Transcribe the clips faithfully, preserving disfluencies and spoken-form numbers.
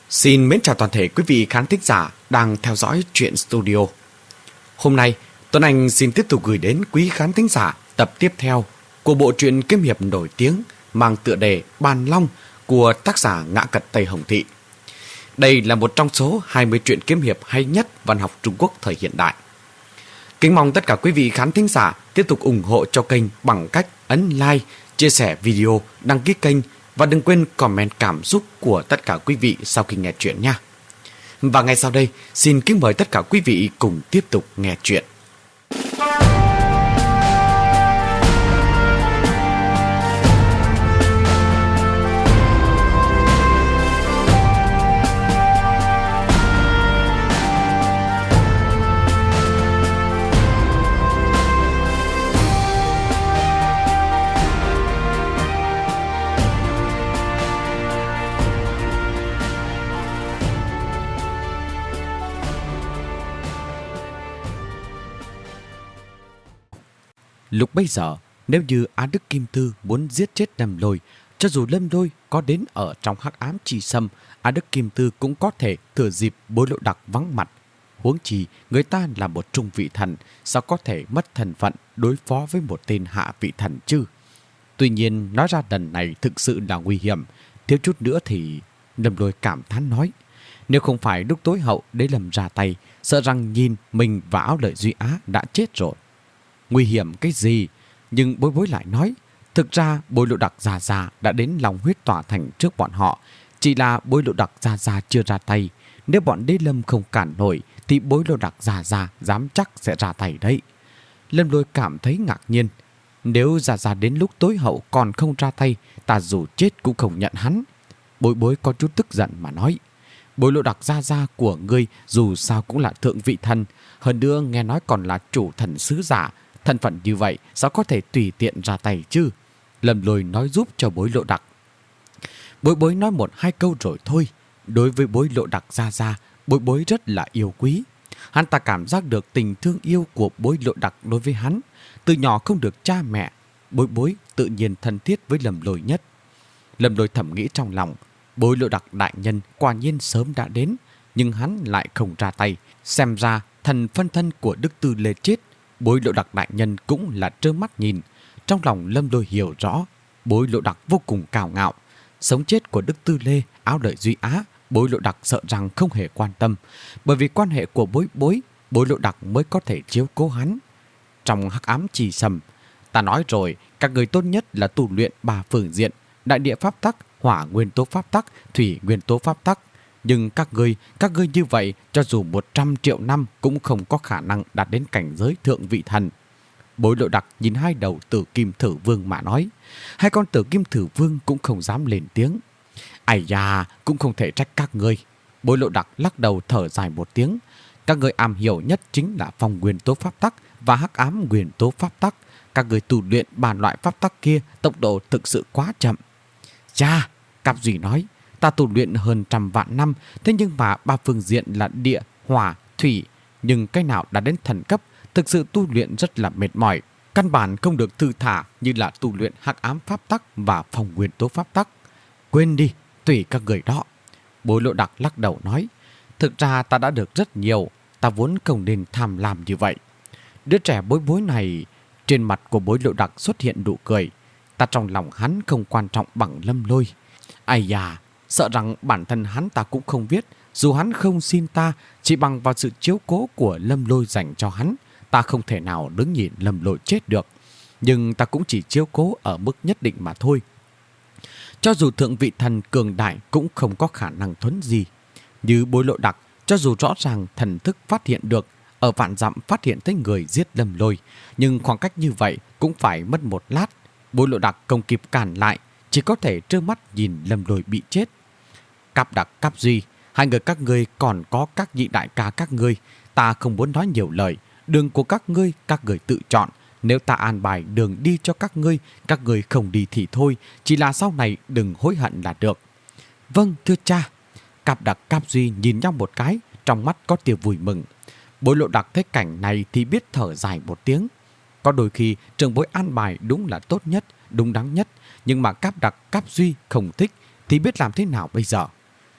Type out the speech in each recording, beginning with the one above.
Xin mến chào toàn thể quý vị khán thính giả đang theo dõi Truyện Studio. Hôm nay, Tuấn Anh xin tiếp tục gửi đến quý khán thính giả tập tiếp theo của bộ truyện kiếm hiệp nổi tiếng mang tựa đề Bàn Long của tác giả Ngã Cật Tây Hồng Thị. Đây là một trong số hai mươi truyện kiếm hiệp hay nhất văn học Trung Quốc thời hiện đại. Kính mong tất cả quý vị khán thính giả tiếp tục ủng hộ cho kênh bằng cách ấn like, chia sẻ video, đăng ký kênh và đừng quên comment cảm xúc của tất cả quý vị sau khi nghe chuyện nha. Và ngay sau đây, xin kính mời tất cả quý vị cùng tiếp tục nghe chuyện. Lúc bấy giờ, nếu như Á Đức Kim Tư muốn giết chết Lâm Lôi, cho dù Lâm Lôi có đến ở trong hắc ám chi sâm, Á Đức Kim Tư cũng có thể thừa dịp Bối Lộ Đặc vắng mặt. Huống chi, người ta là một trung vị thần, sao có thể mất thần phận đối phó với một tên hạ vị thần chứ? Tuy nhiên, nói ra lần này thực sự là nguy hiểm. Thiếu chút nữa thì... Lâm Lôi cảm thán nói, nếu không phải lúc tối hậu Đế Lâm ra tay, sợ rằng nhìn mình và Áo Lợi Duy Á đã chết rồi. Nguy hiểm cái gì? Nhưng Bối Bối lại nói, thực ra Bối Lộ Đặc già già đã đến lòng huyết tỏa thành trước bọn họ. Chỉ là Bối Lộ Đặc già già chưa ra tay. Nếu bọn Đế Lâm không cản nổi thì Bối Lộ Đặc già già dám chắc sẽ ra tay đấy. Lâm Lôi cảm thấy ngạc nhiên. Nếu già già đến lúc tối hậu còn không ra tay, ta dù chết cũng không nhận hắn. Bối Bối có chút tức giận mà nói, Bối Lộ Đặc già già của ngươi dù sao cũng là thượng vị thần, hơn nữa nghe nói còn là chủ thần sứ giả. Thân phận như vậy sao có thể tùy tiện ra tay chứ? Lâm Lôi nói giúp cho Bối Lộ Đặc. Bối Bối nói một hai câu rồi thôi. Đối với Bối Lộ Đặc ra ra, Bối Bối rất là yêu quý. Hắn ta cảm giác được tình thương yêu của Bối Lộ Đặc đối với hắn. Từ nhỏ không được cha mẹ, Bối Bối tự nhiên thân thiết với Lâm Lôi nhất. Lâm Lôi thầm nghĩ trong lòng, Bối Lộ Đặc đại nhân quả nhiên sớm đã đến, nhưng hắn lại không ra tay. Xem ra thần phân thân của Đức Tư Lê chết, Bối Lộ Đặc đại nhân cũng là trơ mắt nhìn. Trong lòng Lâm Lôi hiểu rõ, Bối Lộ Đặc vô cùng cao ngạo. Sống chết của Đức Tư Lê, Áo Lợi Duy Á, Bối Lộ Đặc sợ rằng không hề quan tâm. Bởi vì quan hệ của Bối Bối, Bối Lộ Đặc mới có thể chiếu cố hắn. Trong hắc ám trì sầm, ta nói rồi, các người tốt nhất là tu luyện ba phương diện: đại địa pháp tắc, hỏa nguyên tố pháp tắc, thủy nguyên tố pháp tắc. Nhưng các ngươi, các ngươi như vậy, cho dù một trăm triệu năm cũng không có khả năng đạt đến cảnh giới thượng vị thần. Bối Lộ Đặc nhìn hai đầu Tử Kim Thử Vương mà nói. Hai con Tử Kim Thử Vương cũng không dám lên tiếng. Ây da, cũng không thể trách các ngươi. Bối Lộ Đặc lắc đầu thở dài một tiếng. Các ngươi am hiểu nhất chính là phong nguyên tố pháp tắc và hắc ám nguyên tố pháp tắc. Các ngươi tu luyện ba loại pháp tắc kia tốc độ thực sự quá chậm. Cha, Cáp Duy nói, ta tu luyện hơn trăm vạn năm, thế nhưng mà ba phương diện là địa, hỏa, thủy, nhưng cái nào đã đến thần cấp, thực sự tu luyện rất là mệt mỏi, căn bản không được thư thả như là tu luyện hắc ám pháp tắc và phong nguyên tố pháp tắc. Quên đi, tùy các người đó. Bối Lộ Đặc lắc đầu nói, thực ra ta đã được rất nhiều, ta vốn không nên tham lam như vậy. Đứa trẻ Bối Bối này, trên mặt của Bối Lộ Đặc xuất hiện nụ cười. Ta trong lòng hắn không quan trọng bằng Lâm Lôi. Ai da, sợ rằng bản thân hắn ta cũng không biết, dù hắn không xin ta, chỉ bằng vào sự chiếu cố của Lâm Lôi dành cho hắn, ta không thể nào đứng nhìn Lâm Lôi chết được. Nhưng ta cũng chỉ chiếu cố ở mức nhất định mà thôi. Cho dù thượng vị thần cường đại cũng không có khả năng thuấn gì. Như Bối Lộ Đặc, cho dù rõ ràng thần thức phát hiện được, ở vạn dặm phát hiện thấy người giết Lâm Lôi, nhưng khoảng cách như vậy cũng phải mất một lát. Bối Lộ Đặc không kịp cản lại, chỉ có thể trơ mắt nhìn Lâm Lôi bị chết. Cáp Đặc, Cáp Duy, hai người các ngươi còn có các nhị đại ca các ngươi, ta không muốn nói nhiều lời. Đường của các ngươi, các người tự chọn. Nếu ta an bài đường đi cho các ngươi, các ngươi không đi thì thôi, chỉ là sau này đừng hối hận là được. Vâng, thưa cha. Cáp Đặc, Cáp Duy nhìn nhau một cái, trong mắt có tia vui mừng. Bối Lộ Đặc thấy cảnh này thì biết thở dài một tiếng. Có đôi khi trường bối an bài đúng là tốt nhất, đúng đắn nhất, nhưng mà Cáp Đặc, Cáp Duy không thích thì biết làm thế nào bây giờ.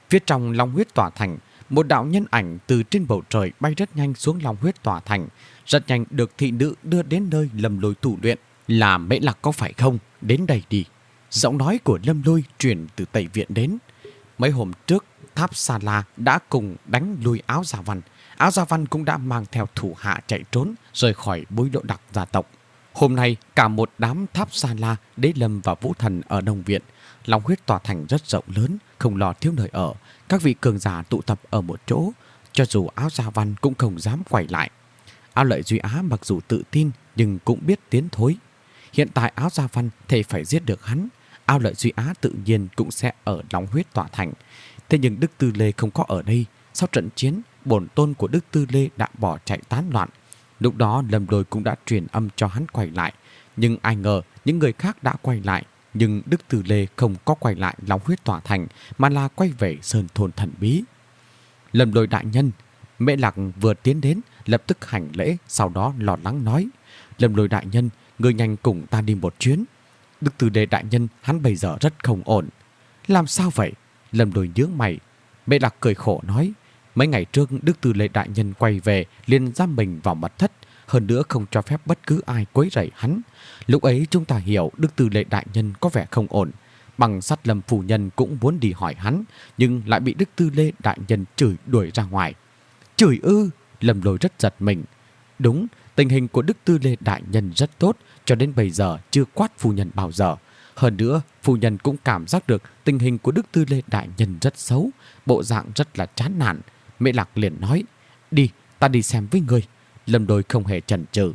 Phía trong long huyết tỏa thành, một đạo nhân ảnh từ trên bầu trời bay rất nhanh xuống long huyết tỏa thành, rất nhanh được thị nữ đưa đến nơi Lâm Lôi tù luyện. Là Mễ Lạc có phải không? Đến đây đi. Giọng nói của Lâm Lôi truyền từ Tây Viện đến. Mấy hôm trước, Tháp Sa La đã cùng đánh lui Áo Gia Văn. Áo Gia Văn cũng đã mang theo thủ hạ chạy trốn rời khỏi Bối Lộ Đặc gia tộc. Hôm nay, cả một đám Tháp Sa La, Đế Lâm và Vũ Thần ở Đông Viện. Long huyết tòa thành rất rộng lớn, không lo thiếu nơi ở. Các vị cường giả tụ tập ở một chỗ, cho dù Áo Gia Văn cũng không dám quay lại. Áo Lợi Duy Á mặc dù tự tin nhưng cũng biết tiến thối. Hiện tại Áo Gia Văn thể phải giết được hắn, Áo Lợi Duy Á tự nhiên cũng sẽ ở Long huyết tòa thành. Thế nhưng Đức Tư Lê không có ở đây. Sau trận chiến, bổn tôn của Đức Tư Lê đã bỏ chạy tán loạn. Lúc đó Lâm Lôi cũng đã truyền âm cho hắn quay lại. Nhưng ai ngờ những người khác đã quay lại. Nhưng Đức Tư Lê không có quay lại Long huyết tỏa thành, mà là quay về Sơn Thôn thần bí. Lâm Lôi đại nhân. Mễ Lạc vừa tiến đến, lập tức hành lễ, sau đó lo lắng nói: Lâm Lôi đại nhân, người nhanh cùng ta đi một chuyến. Đức Tư Lê đại nhân, hắn bây giờ rất không ổn. Làm sao vậy? Lâm Lôi nhướng mày. Mễ Lạc cười khổ nói: mấy ngày trước Đức Tư Lê đại nhân quay về liền giam mình vào mật thất, hơn nữa không cho phép bất cứ ai quấy rầy hắn. Lúc ấy chúng ta hiểu Đức Tư Lê đại nhân có vẻ không ổn. Bằng Sắt Lâm phu nhân cũng muốn đi hỏi hắn, nhưng lại bị Đức Tư Lê đại nhân chửi đuổi ra ngoài. Chửi ư? Lâm Lôi rất giật mình. Đúng, tình hình của Đức Tư Lê đại nhân rất tốt, cho đến bây giờ chưa quát phu nhân bao giờ. Hơn nữa, phu nhân cũng cảm giác được tình hình của Đức Tư Lê đại nhân rất xấu, bộ dạng rất là chán nản. Mễ Lạc liền nói: đi, ta đi xem với ngươi. Lâm Lôi không hề chần chừ.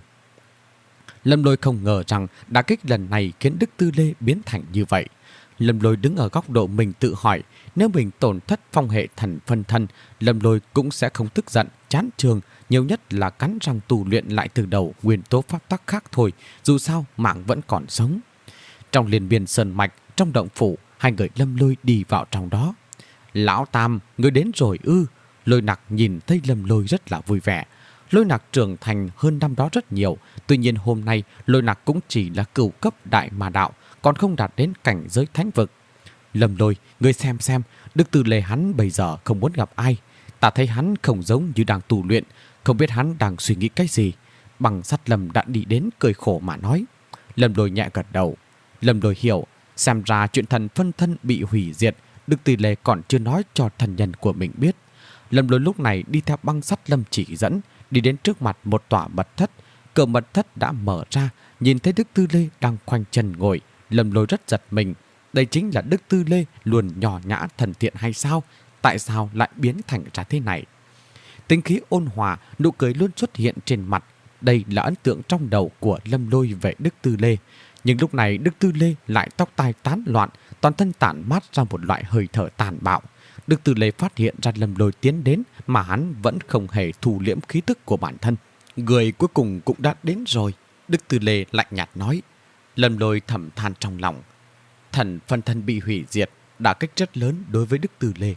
Lâm Lôi không ngờ rằng đả kích lần này khiến Đức Tư Lê biến thành như vậy. Lâm Lôi đứng ở góc độ mình tự hỏi, nếu mình tổn thất phong hệ thần phân thân, Lâm Lôi cũng sẽ không tức giận, chán trường, nhiều nhất là cắn răng tù luyện lại từ đầu nguyên tố pháp tắc khác thôi, dù sao mạng vẫn còn sống. Trong liên miên sơn mạch, trong động phủ, hai người Lâm Lôi đi vào trong đó. Lão Tam, người đến rồi ư? Lôi Nặc nhìn thấy Lâm Lôi rất là vui vẻ. Lôi Nặc trưởng thành hơn năm đó rất nhiều, tuy nhiên hôm nay Lôi Nặc cũng chỉ là cửu cấp đại ma đạo, còn không đạt đến cảnh giới thánh vực. Lâm Lôi, ngươi xem xem, Đức Tư Lê hắn bây giờ không muốn gặp ai. Ta thấy hắn không giống như đang tù luyện, không biết hắn đang suy nghĩ cái gì. Bằng Sắt Lâm đã đi đến cười khổ mà nói. Lâm Lôi nhẹ gật đầu. Lâm Lôi hiểu, xem ra chuyện thần phân thân bị hủy diệt, Đức Tư Lê còn chưa nói cho thần nhân của mình biết. Lâm Lôi lúc này đi theo Băng Sắt Lâm chỉ dẫn, đi đến trước mặt một tòa mật thất. Cửa mật thất đã mở ra, nhìn thấy Đức Tư Lê đang khoanh chân ngồi. Lâm Lôi rất giật mình. Đây chính là Đức Tư Lê luôn nhỏ nhã thần thiện hay sao? Tại sao lại biến thành ra thế này? Tính khí ôn hòa, nụ cười luôn xuất hiện trên mặt. Đây là ấn tượng trong đầu của Lâm Lôi về Đức Tư Lê. Nhưng lúc này Đức Tư Lê lại tóc tai tán loạn, toàn thân tản mát ra một loại hơi thở tàn bạo. Đức Tư Lê phát hiện ra Lâm Lôi tiến đến mà hắn vẫn không hề thu liễm khí tức của bản thân. Người cuối cùng cũng đã đến rồi, Đức Tư Lê lạnh nhạt nói. Lâm Lôi thầm than trong lòng. Thần phân thân bị hủy diệt, đả kích rất lớn đối với Đức Tư Lê.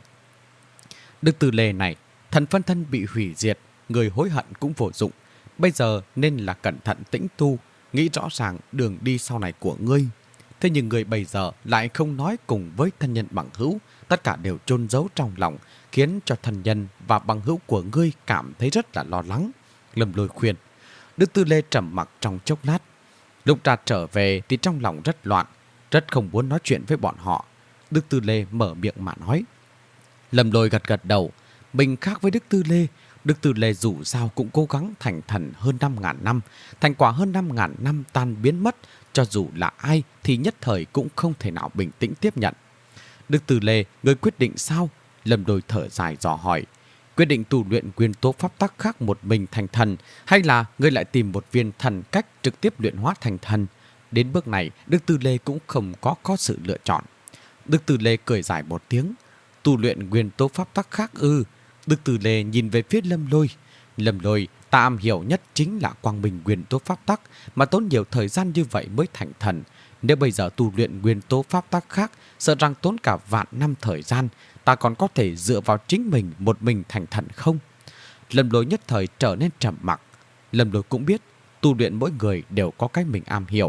Đức Tư Lê này, thần phân thân bị hủy diệt, người hối hận cũng vô dụng. Bây giờ nên là cẩn thận tĩnh tu, nghĩ rõ ràng đường đi sau này của ngươi. Thế nhưng người bây giờ lại không nói cùng với thân nhân bằng hữu, tất cả đều chôn giấu trong lòng, khiến cho thân nhân và bằng hữu của ngươi cảm thấy rất là lo lắng. Lâm Lôi khuyên. Đức Tư Lê trầm mặc trong chốc lát. Lúc ra trở về thì trong lòng rất loạn, rất không muốn nói chuyện với bọn họ. Đức Tư Lê mở miệng mà nói. Lâm Lôi gật gật đầu. Mình khác với Đức Tư Lê. Đức Tư Lê dù sao cũng cố gắng thành thần hơn năm ngàn năm. Thành quả hơn năm ngàn năm tan biến mất, cho dù là ai thì nhất thời cũng không thể nào bình tĩnh tiếp nhận. Đức Tư Lê, người quyết định sao? Lâm Lôi thở dài dò hỏi. Quyết định tu luyện nguyên tố pháp tắc khác một mình thành thần, hay là ngươi lại tìm một viên thần cách trực tiếp luyện hóa thành thần? Đến bước này, Đức Tư Lê cũng không có có sự lựa chọn. Đức Tư Lê cười dài một tiếng. Tu luyện nguyên tố pháp tắc khác ư? Đức Tư Lê nhìn về phía Lâm Lôi. Lâm Lôi, ta am hiểu nhất chính là quang minh nguyên tố pháp tắc, mà tốn nhiều thời gian như vậy mới thành thần. Nếu bây giờ tu luyện nguyên tố pháp tắc khác, sợ rằng tốn cả vạn năm thời gian, ta còn có thể dựa vào chính mình một mình thành thần không? Lâm Lôi nhất thời trở nên trầm mặc. Lâm Lôi cũng biết tu luyện mỗi người đều có cái mình am hiểu,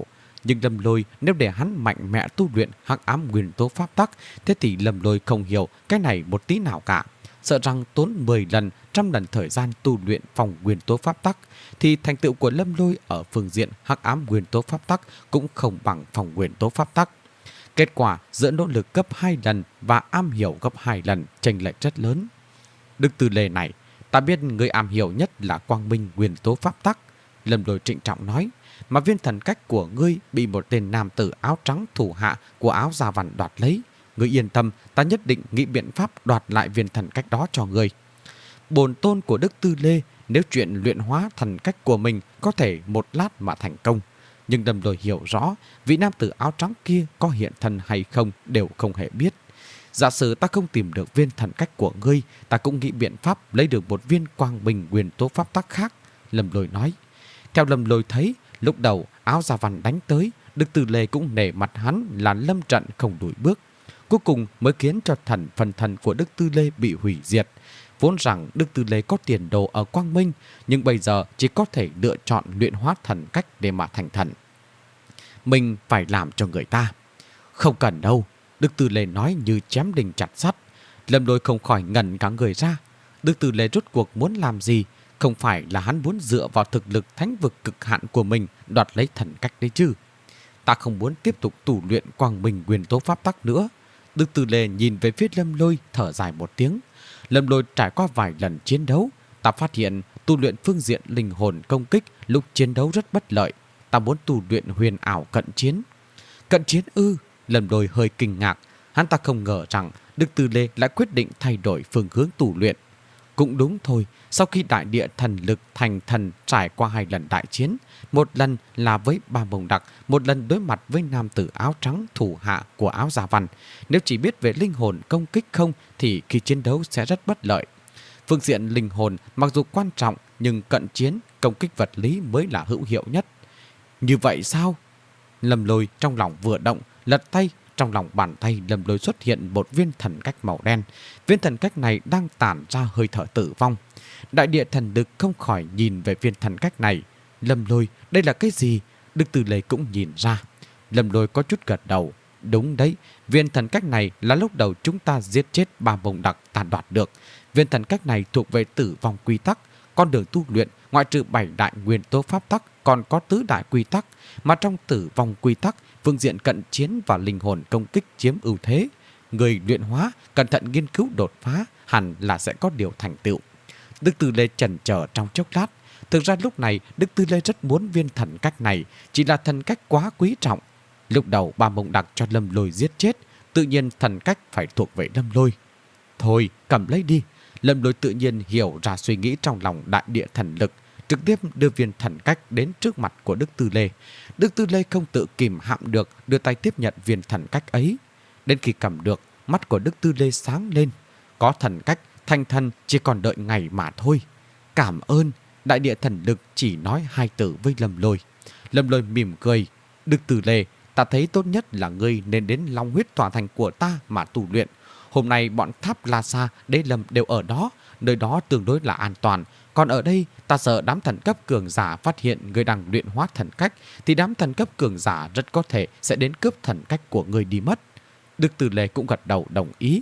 Nhưng Lâm Lôi nếu để hắn mạnh mẽ tu luyện hắc ám nguyên tố pháp tắc, thế thì Lâm Lôi không hiểu cái này một tí nào cả. Sợ rằng tốn mười lần, trăm lần thời gian tu luyện phòng nguyên tố pháp tắc, thì thành tựu của Lâm Lôi ở phương diện hắc ám nguyên tố pháp tắc cũng không bằng phòng nguyên tố pháp tắc. Kết quả giữa nỗ lực gấp hai lần và am hiểu gấp hai lần chênh lệch rất lớn. Đức Tư Lê này, ta biết người am hiểu nhất là quang minh nguyên tố pháp tắc, Lâm Lôi trịnh trọng nói, mà viên thần cách của ngươi bị một tên nam tử áo trắng thủ hạ của Áo Gia Văn đoạt lấy. Ngươi yên tâm, ta nhất định nghĩ biện pháp đoạt lại viên thần cách đó cho ngươi. Bổn tôn của Đức Tư Lê, nếu chuyện luyện hóa thần cách của mình có thể một lát mà thành công. Nhưng Lâm Lôi hiểu rõ, vị nam tử áo trắng kia có hiện thân hay không đều không hề biết. Giả sử ta không tìm được viên thần cách của ngươi, ta cũng nghĩ biện pháp lấy được một viên quang bình nguyên tố pháp tắc khác, Lâm Lôi nói. Theo Lâm Lôi thấy, lúc đầu Áo Gia Văn đánh tới, Đức Tư Lê cũng nể mặt hắn là lâm trận không lùi bước. Cuối cùng mới khiến cho thần phần thần của Đức Tư Lê bị hủy diệt. Vốn rằng Đức Tư Lê có tiền đồ ở Quang Minh, nhưng bây giờ chỉ có thể lựa chọn luyện hóa thần cách để mà thành thần. Mình phải làm cho người ta. Không cần đâu, Đức Tư Lê nói như chém đinh chặt sắt. Lâm Lôi không khỏi ngẩn cả người ra. Đức Tư Lê rốt cuộc muốn làm gì? Không phải là hắn muốn dựa vào thực lực thánh vực cực hạn của mình đoạt lấy thần cách đấy chứ. Ta không muốn tiếp tục tu luyện quang minh nguyên tố pháp tắc nữa. Đức Tư Lê nhìn về phía Lâm Lôi thở dài một tiếng. Lâm Lôi trải qua vài lần chiến đấu, ta phát hiện tu luyện phương diện linh hồn công kích lúc chiến đấu rất bất lợi. Ta muốn tu luyện huyền ảo cận chiến. Cận chiến ư? Lâm Lôi hơi kinh ngạc. Hắn ta không ngờ rằng Đức Tư Lê lại quyết định thay đổi phương hướng tu luyện. Cũng đúng thôi, sau khi đại địa thần lực thành thần trải qua hai lần đại chiến, một lần là với Ba Mông Đặc, một lần đối mặt với nam tử áo trắng thủ hạ của Áo Gia Văn. Nếu chỉ biết về linh hồn công kích không thì khi chiến đấu sẽ rất bất lợi. Phương diện linh hồn mặc dù quan trọng nhưng cận chiến, công kích vật lý mới là hữu hiệu nhất. Như vậy sao? Lâm Lôi trong lòng vừa động, lật tay. Trong lòng bàn tay Lâm Lôi xuất hiện một viên thần cách màu đen. Viên thần cách này đang tản ra hơi thở tử vong. Đại địa thần lực không khỏi nhìn về viên thần cách này. Lâm Lôi, đây là cái gì? Đức Tư Lê cũng nhìn ra. Lâm Lôi có chút gật đầu. Đúng đấy, viên thần cách này là lúc đầu chúng ta giết chết Ba Mông Đặc ta đoạt được. Viên thần cách này thuộc về tử vong quy tắc. Con đường tu luyện ngoại trừ bảy đại nguyên tố pháp tắc còn có tứ đại quy tắc, mà trong tử vong quy tắc, phương diện cận chiến và linh hồn công kích chiếm ưu thế. Người luyện hóa cẩn thận nghiên cứu đột phá hẳn là sẽ có điều thành tựu. Đức Tư Lê chần chờ trong chốc lát. Thực ra lúc này Đức Tư Lê rất muốn viên thần cách này, chỉ là thần cách quá quý trọng. Lúc đầu Ba Mông Đặc cho Lâm Lôi giết chết, tự nhiên thần cách phải thuộc về Lâm Lôi. Thôi cầm lấy đi. Lâm Lôi tự nhiên hiểu ra suy nghĩ trong lòng đại địa thần lực, trực tiếp đưa viên thần cách đến trước mặt của Đức Tư Lê. Đức Tư Lê không tự kìm hãm được, đưa tay tiếp nhận viên thần cách ấy. Đến khi cầm được, mắt của Đức Tư Lê sáng lên. Có thần cách, thành thần chỉ còn đợi ngày mà thôi. Cảm ơn. Đại địa thần lực chỉ nói hai từ với Lâm Lôi. Lâm Lôi mỉm cười. Đức Tư Lê, ta thấy tốt nhất là ngươi nên đến Long Huyết Tòa Thành của ta mà tu luyện. Hôm nay bọn Tháp La Sa, Đế Lâm đều ở đó, nơi đó tương đối là an toàn. Còn ở đây, ta sợ đám thần cấp cường giả phát hiện người đang luyện hóa thần cách, thì đám thần cấp cường giả rất có thể sẽ đến cướp thần cách của người đi mất. Đức Tư Lê cũng gật đầu đồng ý.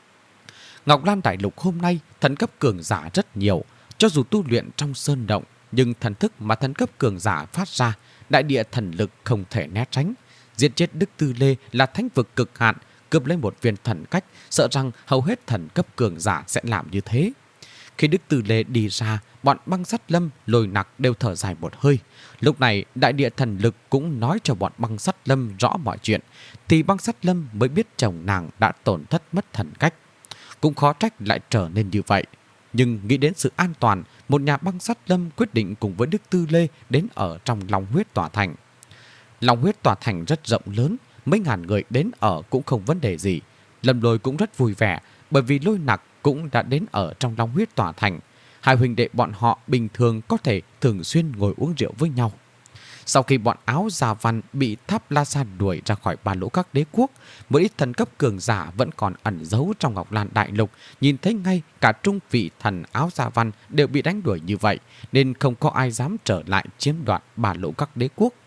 Ngọc Lan Đại Lục hôm nay, thần cấp cường giả rất nhiều. Cho dù tu luyện trong sơn động, nhưng thần thức mà thần cấp cường giả phát ra, đại địa thần lực không thể né tránh. Giết chết Đức Tư Lê là thánh vực cực hạn, cướp lấy một viên thần cách, sợ rằng hầu hết thần cấp cường giả sẽ làm như thế. Khi Đức Tư Lê đi ra, bọn Băng Sắt Lâm, Lôi Nặc đều thở dài một hơi. Lúc này, đại địa thần lực cũng nói cho bọn Băng Sắt Lâm rõ mọi chuyện, thì Băng Sắt Lâm mới biết chồng nàng đã tổn thất mất thần cách. Cũng khó trách lại trở nên như vậy. Nhưng nghĩ đến sự an toàn, một nhà Băng Sắt Lâm quyết định cùng với Đức Tư Lê đến ở trong Long Huyết Tòa Thành. Long Huyết Tòa Thành rất rộng lớn, mấy ngàn người đến ở cũng không vấn đề gì. Lâm Lôi cũng rất vui vẻ, bởi vì Lôi Nặc cũng đã đến ở trong Long Huyết Tòa Thành. Hai huynh đệ bọn họ bình thường có thể thường xuyên ngồi uống rượu với nhau. Sau khi bọn Áo Gia Văn bị Tháp La Sa đuổi ra khỏi ba lỗ các đế quốc, một ít thần cấp cường giả vẫn còn ẩn giấu trong Ngọc Lan Đại Lục, nhìn thấy ngay cả trung vị thần Áo Gia Văn đều bị đánh đuổi như vậy, nên không có ai dám trở lại chiếm đoạt ba lỗ các đế quốc.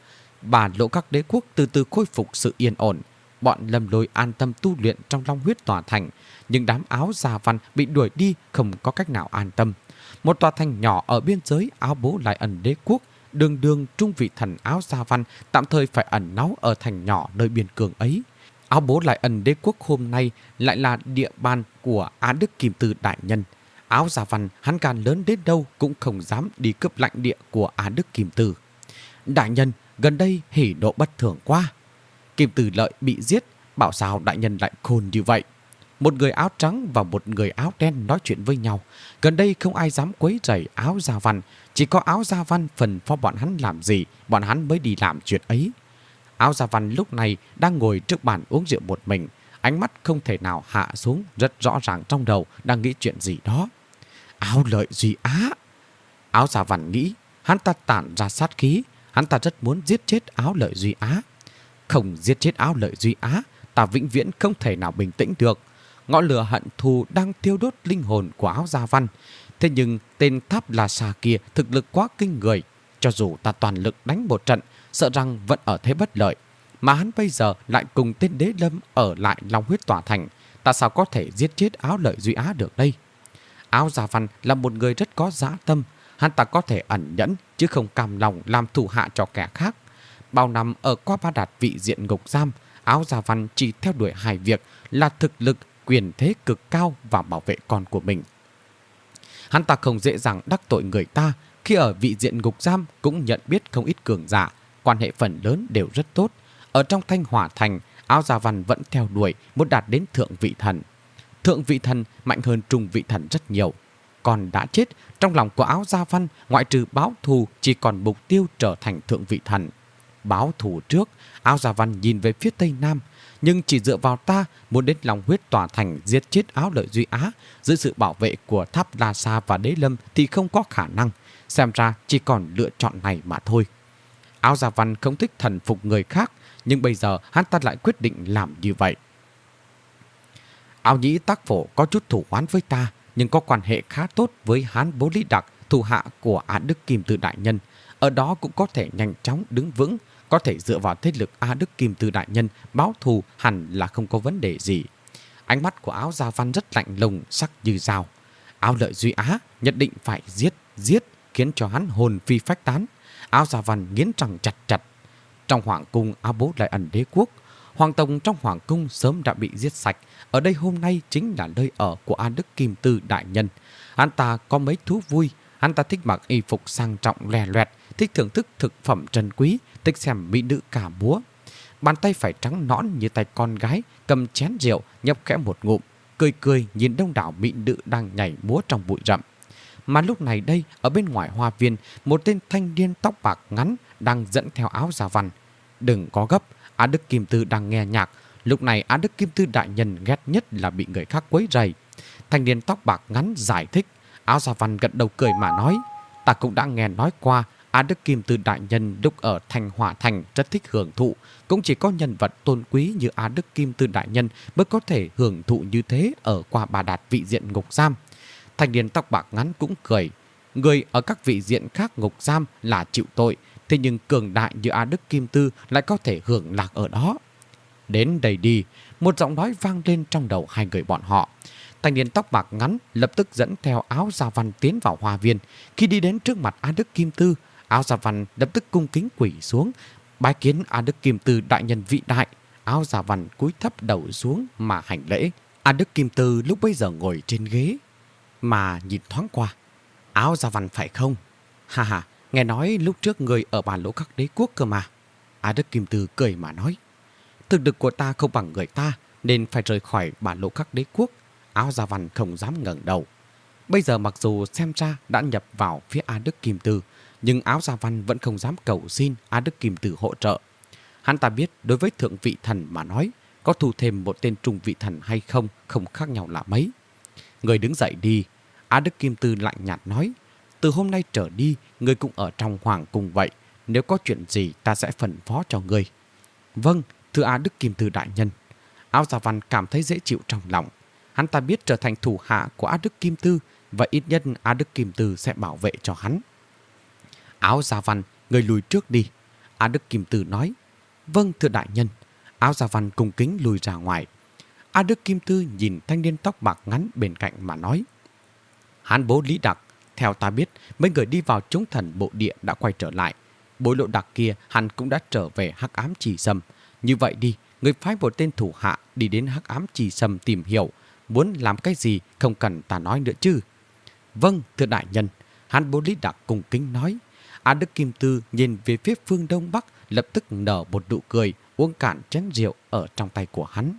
Bà Lỗ Các đế quốc từ từ khôi phục sự yên ổn. Bọn Lâm Lôi an tâm tu luyện trong Long Huyết tòa thành, nhưng đám Áo Gia Văn bị đuổi đi không có cách nào an tâm. Một tòa thành nhỏ ở biên giới Áo Bố Lại Ẩn đế quốc, đường đường trung vị thần Áo Gia Văn tạm thời phải ẩn náu ở thành nhỏ nơi biên cương ấy. Áo Bố Lại Ẩn đế quốc hôm nay lại là địa bàn của Á Đức Kim Tư đại nhân. Áo Gia Văn hắn càng lớn đến đâu cũng không dám đi cướp lãnh địa của Á Đức Kim Tư. Đại nhân, gần đây hỉ độ bất thường quá. Kim Từ Lợi bị giết, bảo sao đại nhân lại khôn như vậy? Một người áo trắng và một người áo đen nói chuyện với nhau. Gần đây không ai dám quấy rầy Áo Gia Văn, chỉ có Áo Gia Văn phân phó bọn hắn làm gì, bọn hắn mới đi làm chuyện ấy. Áo Gia Văn lúc này đang ngồi trước bàn uống rượu một mình, ánh mắt không thể nào hạ xuống, rất rõ ràng trong đầu đang nghĩ chuyện gì đó. Áo Lợi Duy Á. Áo Gia Văn nghĩ, hắn ta tản ra sát khí, hắn ta rất muốn giết chết Áo Lợi Duy Á. Không giết chết Áo Lợi Duy Á, ta vĩnh viễn không thể nào bình tĩnh được. Ngọn lửa hận thù đang thiêu đốt linh hồn của Áo Gia Văn. Thế nhưng tên Tháp La Sa kia thực lực quá kinh người. Cho dù ta toàn lực đánh một trận, sợ rằng vẫn ở thế bất lợi. Mà hắn bây giờ lại cùng tên Đế Lâm ở lại Long Huyết tòa thành. Ta sao có thể giết chết Áo Lợi Duy Á được đây? Áo Gia Văn là một người rất có dã tâm. Hắn ta có thể ẩn nhẫn chứ không cam lòng làm thủ hạ cho kẻ khác. Bao năm ở qua Ba Đạt vị diện ngục giam, Áo Gia Văn chỉ theo đuổi hai việc là thực lực, quyền thế cực cao và bảo vệ con của mình. Hắn ta không dễ dàng đắc tội người ta, khi ở vị diện ngục giam cũng nhận biết không ít cường giả, quan hệ phần lớn đều rất tốt. Ở trong Thanh Hỏa Thành, Áo Gia Văn vẫn theo đuổi muốn đạt đến thượng vị thần. Thượng vị thần mạnh hơn trung vị thần rất nhiều. Còn đã chết, trong lòng của Áo Gia Văn, ngoại trừ báo thù chỉ còn mục tiêu trở thành thượng vị thần. Báo thù trước, Áo Gia Văn nhìn về phía Tây Nam, nhưng chỉ dựa vào ta muốn đến Long Huyết tòa thành giết chết Áo Lợi Duy Á dưới sự bảo vệ của Tháp La Sa và Đế Lâm thì không có khả năng. Xem ra chỉ còn lựa chọn này mà thôi. Áo Gia Văn không thích thần phục người khác, nhưng bây giờ hắn ta lại quyết định làm như vậy. Áo Nhĩ Tác Phổ có chút thủ oán với ta, nhưng có quan hệ khá tốt với Hán Bố Lý Đặc, thủ hạ của Á Đức Kim Tư đại nhân. Ở đó cũng có thể nhanh chóng đứng vững, có thể dựa vào thế lực Á Đức Kim Tư đại nhân báo thù hẳn là không có vấn đề gì. Ánh mắt của Áo Gia Văn rất lạnh lùng, sắc như dao. Áo Lợi Duy Á nhất định phải giết, giết, khiến cho hắn hồn phi phách tán. Áo Gia Văn nghiến răng chặt chặt. Trong hoàng cung Áo Bố Lại Ẩn đế quốc, hoàng tộc trong hoàng cung sớm đã bị giết sạch. Ở đây hôm nay chính là nơi ở của Á Đức Kim Tư đại nhân. Hắn ta có mấy thú vui. Hắn ta thích mặc y phục sang trọng lè loẹt, thích thưởng thức thực phẩm trân quý, thích xem mỹ nữ ca múa. Bàn tay phải trắng nõn như tay con gái, cầm chén rượu, nhấp khẽ một ngụm, cười cười nhìn đông đảo mỹ nữ đang nhảy múa trong bụi rậm. Mà lúc này đây, ở bên ngoài hoa viên, một tên thanh niên tóc bạc ngắn đang dẫn theo Áo Gia Văn. Đừng có gấp, Á Đức Kim Tư đang nghe nhạc. Lúc này Á Đức Kim Tư đại nhân ghét nhất là bị người khác quấy rầy. Thanh niên tóc bạc ngắn giải thích. Áo Gia Văn gật đầu cười mà nói, ta cũng đã nghe nói qua, Á Đức Kim Tư đại nhân lúc ở Thanh Hỏa Thành rất thích hưởng thụ. Cũng chỉ có nhân vật tôn quý như Á Đức Kim Tư đại nhân mới có thể hưởng thụ như thế ở qua Ba Đạt vị diện ngục giam. Thanh niên tóc bạc ngắn cũng cười. Người ở các vị diện khác ngục giam là chịu tội, thế nhưng cường đại như Á Đức Kim Tư lại có thể hưởng lạc ở đó. Đến đây đi, một giọng nói vang lên trong đầu hai người bọn họ. Thanh niên tóc bạc ngắn lập tức dẫn theo Áo Gia Văn tiến vào hoa viên. Khi đi đến trước mặt Á Đức Kim Tư, Áo Gia Văn lập tức cung kính quỳ xuống, bái kiến Á Đức Kim Tư đại nhân vĩ đại. Áo Gia Văn cúi thấp đầu xuống mà hành lễ. Á Đức Kim Tư lúc bấy giờ ngồi trên ghế mà nhìn thoáng qua. Áo Gia Văn phải không? Ha ha, nghe nói lúc trước người ở Bản Lỗ Các đế quốc cơ mà. Á Đức Kim Tư cười mà nói, thực lực của ta không bằng người ta nên phải rời khỏi Bản Lỗ Các đế quốc. Áo Gia Văn không dám ngẩng đầu. Bây giờ mặc dù xem ra đã nhập vào phía Á Đức Kim Tư, nhưng Áo Gia Văn vẫn không dám cầu xin Á Đức Kim Tư hỗ trợ. Hắn ta biết đối với thượng vị thần mà nói, có thu thêm một tên trung vị thần hay không không khác nhau là mấy. Người đứng dậy đi. Á Đức Kim Tư lạnh nhạt nói, từ hôm nay trở đi, người cũng ở trong hoàng cung vậy. Nếu có chuyện gì ta sẽ phân phó cho người. Vâng, thưa Á Đức Kim Tư đại nhân. Áo Gia Văn cảm thấy dễ chịu trong lòng. Hắn ta biết trở thành thủ hạ của Á Đức Kim Tư, và ít nhất Á Đức Kim Tư sẽ bảo vệ cho hắn. Áo Gia Văn, người lùi trước đi. Á Đức Kim Tư nói: Vâng thưa đại nhân. Áo Gia Văn cung kính lùi ra ngoài. Á Đức Kim Tư nhìn thanh niên tóc bạc ngắn bên cạnh mà nói: Hán bố Lý Đặc, theo ta biết, mấy người đi vào chúng thần bộ địa đã quay trở lại. Bối Lộ Đặc kia hẳn cũng đã trở về Hắc Ám Trì Sâm. Như vậy đi, người phái một tên thủ hạ đi đến Hắc Ám Trì Sâm tìm hiểu, muốn làm cái gì không cần ta nói nữa chứ. Vâng thưa đại nhân. Hán bố Lý Đặc cung kính nói. Á Đức Kim Tư nhìn về phía phương đông bắc, lập tức nở một nụ cười, uống cạn chén rượu ở trong tay của hắn.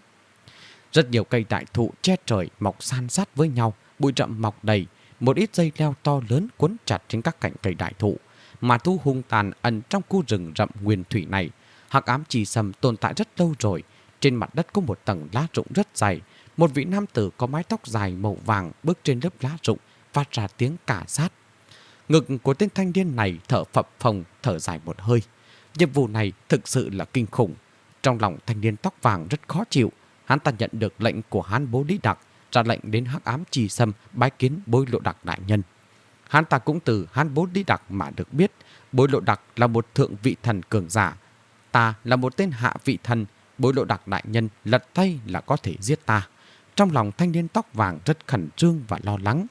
Rất nhiều cây đại thụ che trời mọc san sát với nhau, bụi rậm mọc đầy, một ít dây leo to lớn quấn chặt trên các cành cây đại thụ. Mà thú hung tàn ẩn trong khu rừng rậm nguyên thủy này. Hắc Ám Trì Sâm tồn tại rất lâu rồi. Trên mặt đất có một tầng lá rụng rất dày. Một vị nam tử có mái tóc dài màu vàng bước trên lớp lá rụng, phát ra tiếng cà sát. Ngực của tên thanh niên này thở phập phồng, thở dài một hơi. Nhiệm vụ này thực sự là kinh khủng. Trong lòng thanh niên tóc vàng rất khó chịu. Hắn ta nhận được lệnh của Hán bố Lý Đặc, ra lệnh đến Hắc Ám Trì Sâm bái kiến Bối Lộ Đặc đại nhân. Hắn ta cũng từ Hán bố Lý Đặc mà được biết Bối Lộ Đặc là một thượng vị thần cường giả. Ta là một tên hạ vị thần. Bối Lộ Đặc đại nhân lật tay là có thể giết ta. Trong lòng thanh niên tóc vàng rất khẩn trương và lo lắng.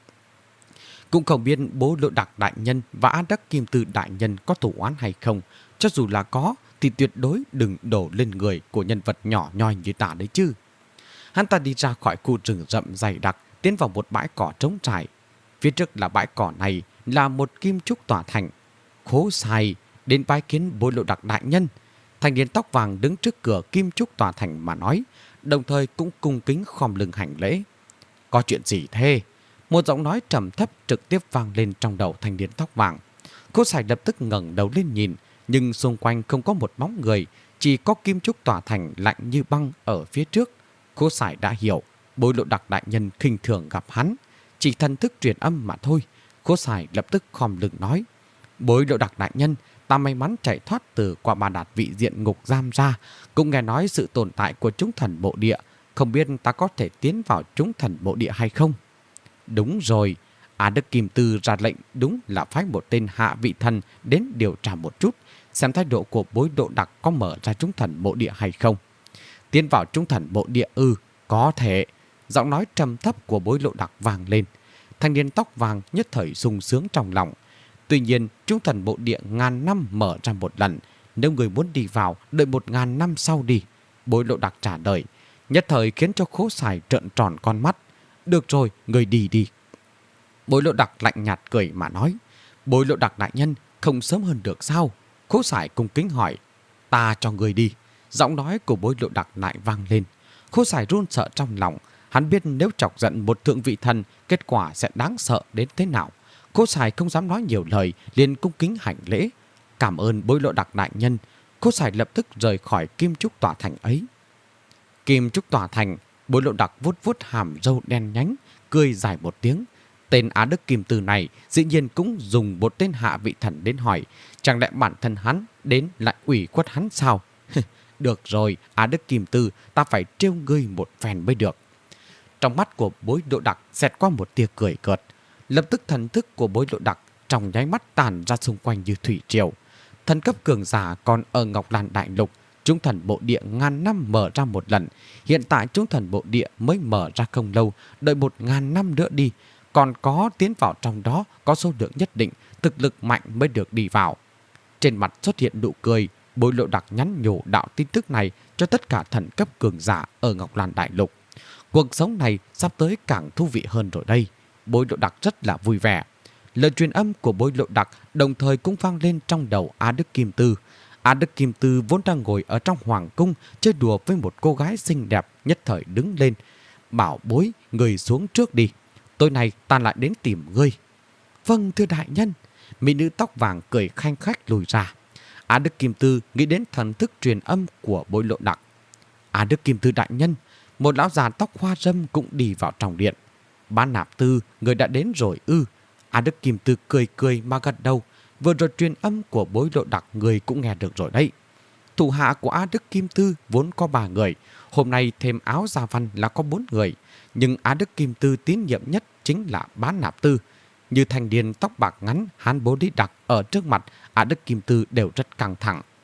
Cũng không biết Bối Lộ Đặc đại nhân và Á Đức Kim Tư đại nhân có thù oán hay không. Cho dù là có thì tuyệt đối đừng đổ lên người của nhân vật nhỏ nhoi như ta đấy chứ. Hắn ta đi ra khỏi khu rừng rậm dày đặc, tiến vào một bãi cỏ trống trải. Phía trước là bãi cỏ này là một kim trúc tỏa thành. Khố Sai đến bái kiến Bối Lộ Đặc đại nhân. Thanh niên tóc vàng đứng trước cửa kim trúc tỏa thành mà nói, đồng thời cũng cung kính khom lưng hành lễ. Có chuyện gì thế? Một giọng nói trầm thấp trực tiếp vang lên trong đầu thanh niên tóc vàng. Khố Sai lập tức ngẩng đầu lên nhìn, nhưng xung quanh không có một bóng người, chỉ có kim trúc tỏa thành lạnh như băng ở phía trước. Khố Sai đã hiểu, Bối Lộ Đặc đại nhân khinh thường gặp hắn, chỉ thần thức truyền âm mà thôi. Khố Sai lập tức khom lưng nói: Bối Lộ Đặc đại nhân, ta may mắn chạy thoát từ qua Ba Đạt vị diện ngục giam ra, cũng nghe nói sự tồn tại của chúng thần bộ địa, không biết ta có thể tiến vào chúng thần bộ địa hay không? Đúng rồi, Á Đức Kim Tư ra lệnh đúng là phái một tên hạ vị thần đến điều tra một chút, xem thái độ của Bối Lộ Đặc có mở ra chúng thần bộ địa hay không. Tiến vào chúng thần bộ địa ư? Có thể. Giọng nói trầm thấp của Bối Lộ Đặc vang lên. Thanh niên tóc vàng nhất thời sung sướng trong lòng. Tuy nhiên, chúng thần bộ địa ngàn năm mở ra một lần. Nếu người muốn đi vào, đợi một ngàn năm sau đi. Bối Lộ Đặc trả lời, nhất thời khiến cho Khố Sai trợn tròn con mắt. Được rồi, người đi đi. Bối Lộ Đặc lạnh nhạt cười mà nói, Bối Lộ Đặc đại nhân, không sớm hơn được sao? Khố Sai cung kính hỏi, ta cho người đi. Giọng nói của Bối Lộ Đặc lại vang lên. Khố Sai run sợ trong lòng. Hắn biết nếu chọc giận một thượng vị thần, kết quả sẽ đáng sợ đến thế nào. Khố Sai không dám nói nhiều lời, liền cung kính hành lễ. Cảm ơn Bối Lộ Đặc đại nhân. Khố Sai lập tức rời khỏi kim trúc tỏa thành ấy. Kim trúc tỏa thành, Bối Lộ Đặc vuốt vuốt hàm râu đen nhánh, cười dài một tiếng. Tên Á Đức Kim Tư này dĩ nhiên cũng dùng một tên hạ vị thần đến hỏi, chẳng lẽ bản thân hắn đến lại ủy khuất hắn sao? Được rồi, Á Đức Kim Tư, ta phải trêu ngươi một phen mới được. Trong mắt của Bối Lộ Đặc xẹt qua một tia cười cợt. Lập tức thần thức của Bối Lộ Đặc trong nháy mắt tàn ra xung quanh như thủy triều. Thần cấp cường giả còn ở Ngọc Lan Đại Lục, chúng thần bộ địa ngàn năm mở ra một lần. Hiện tại chúng thần bộ địa mới mở ra không lâu, đợi một ngàn năm nữa đi. Còn có tiến vào trong đó có số lượng nhất định, thực lực mạnh mới được đi vào. Trên mặt xuất hiện nụ cười, Bối Lộ Đặc nhắn nhủ đạo tin tức này cho tất cả thần cấp cường giả ở Ngọc Lan Đại Lục. Cuộc sống này sắp tới càng thú vị hơn rồi đây. Bối Lộ Đặc rất là vui vẻ. Lời truyền âm của Bối Lộ Đặc đồng thời cũng vang lên trong đầu Á Đức Kim Tư. Á Đức Kim Tư vốn đang ngồi ở trong hoàng cung chơi đùa với một cô gái xinh đẹp, nhất thời đứng lên. Bảo Bối, người xuống trước đi. Tối nay ta lại đến tìm ngươi. Vâng thưa đại nhân. Mỹ nữ tóc vàng cười khanh khách lùi ra. Á Đức Kim Tư nghĩ đến thần thức truyền âm của Bối Lộ Đặc. Á Đức Kim Tư đại nhân, một lão già tóc hoa râm cũng đi vào trong điện. Bán Nạp Tư, người đã đến rồi ư? Á Đức Kim Tư cười cười mà gật đầu. Vừa rồi truyền âm của Bối Lộ Đặc người cũng nghe được rồi đấy. Thủ hạ của Á Đức Kim Tư vốn có ba người, hôm nay thêm Áo Gia Văn là có bốn người. Nhưng Á Đức Kim Tư tín nhiệm nhất chính là Bán Nạp Tư. Như thanh niên tóc bạc ngắn Hán bố Lý Đặc ở trước mặt, Á Đức Kim Tư đều rất căng thẳng.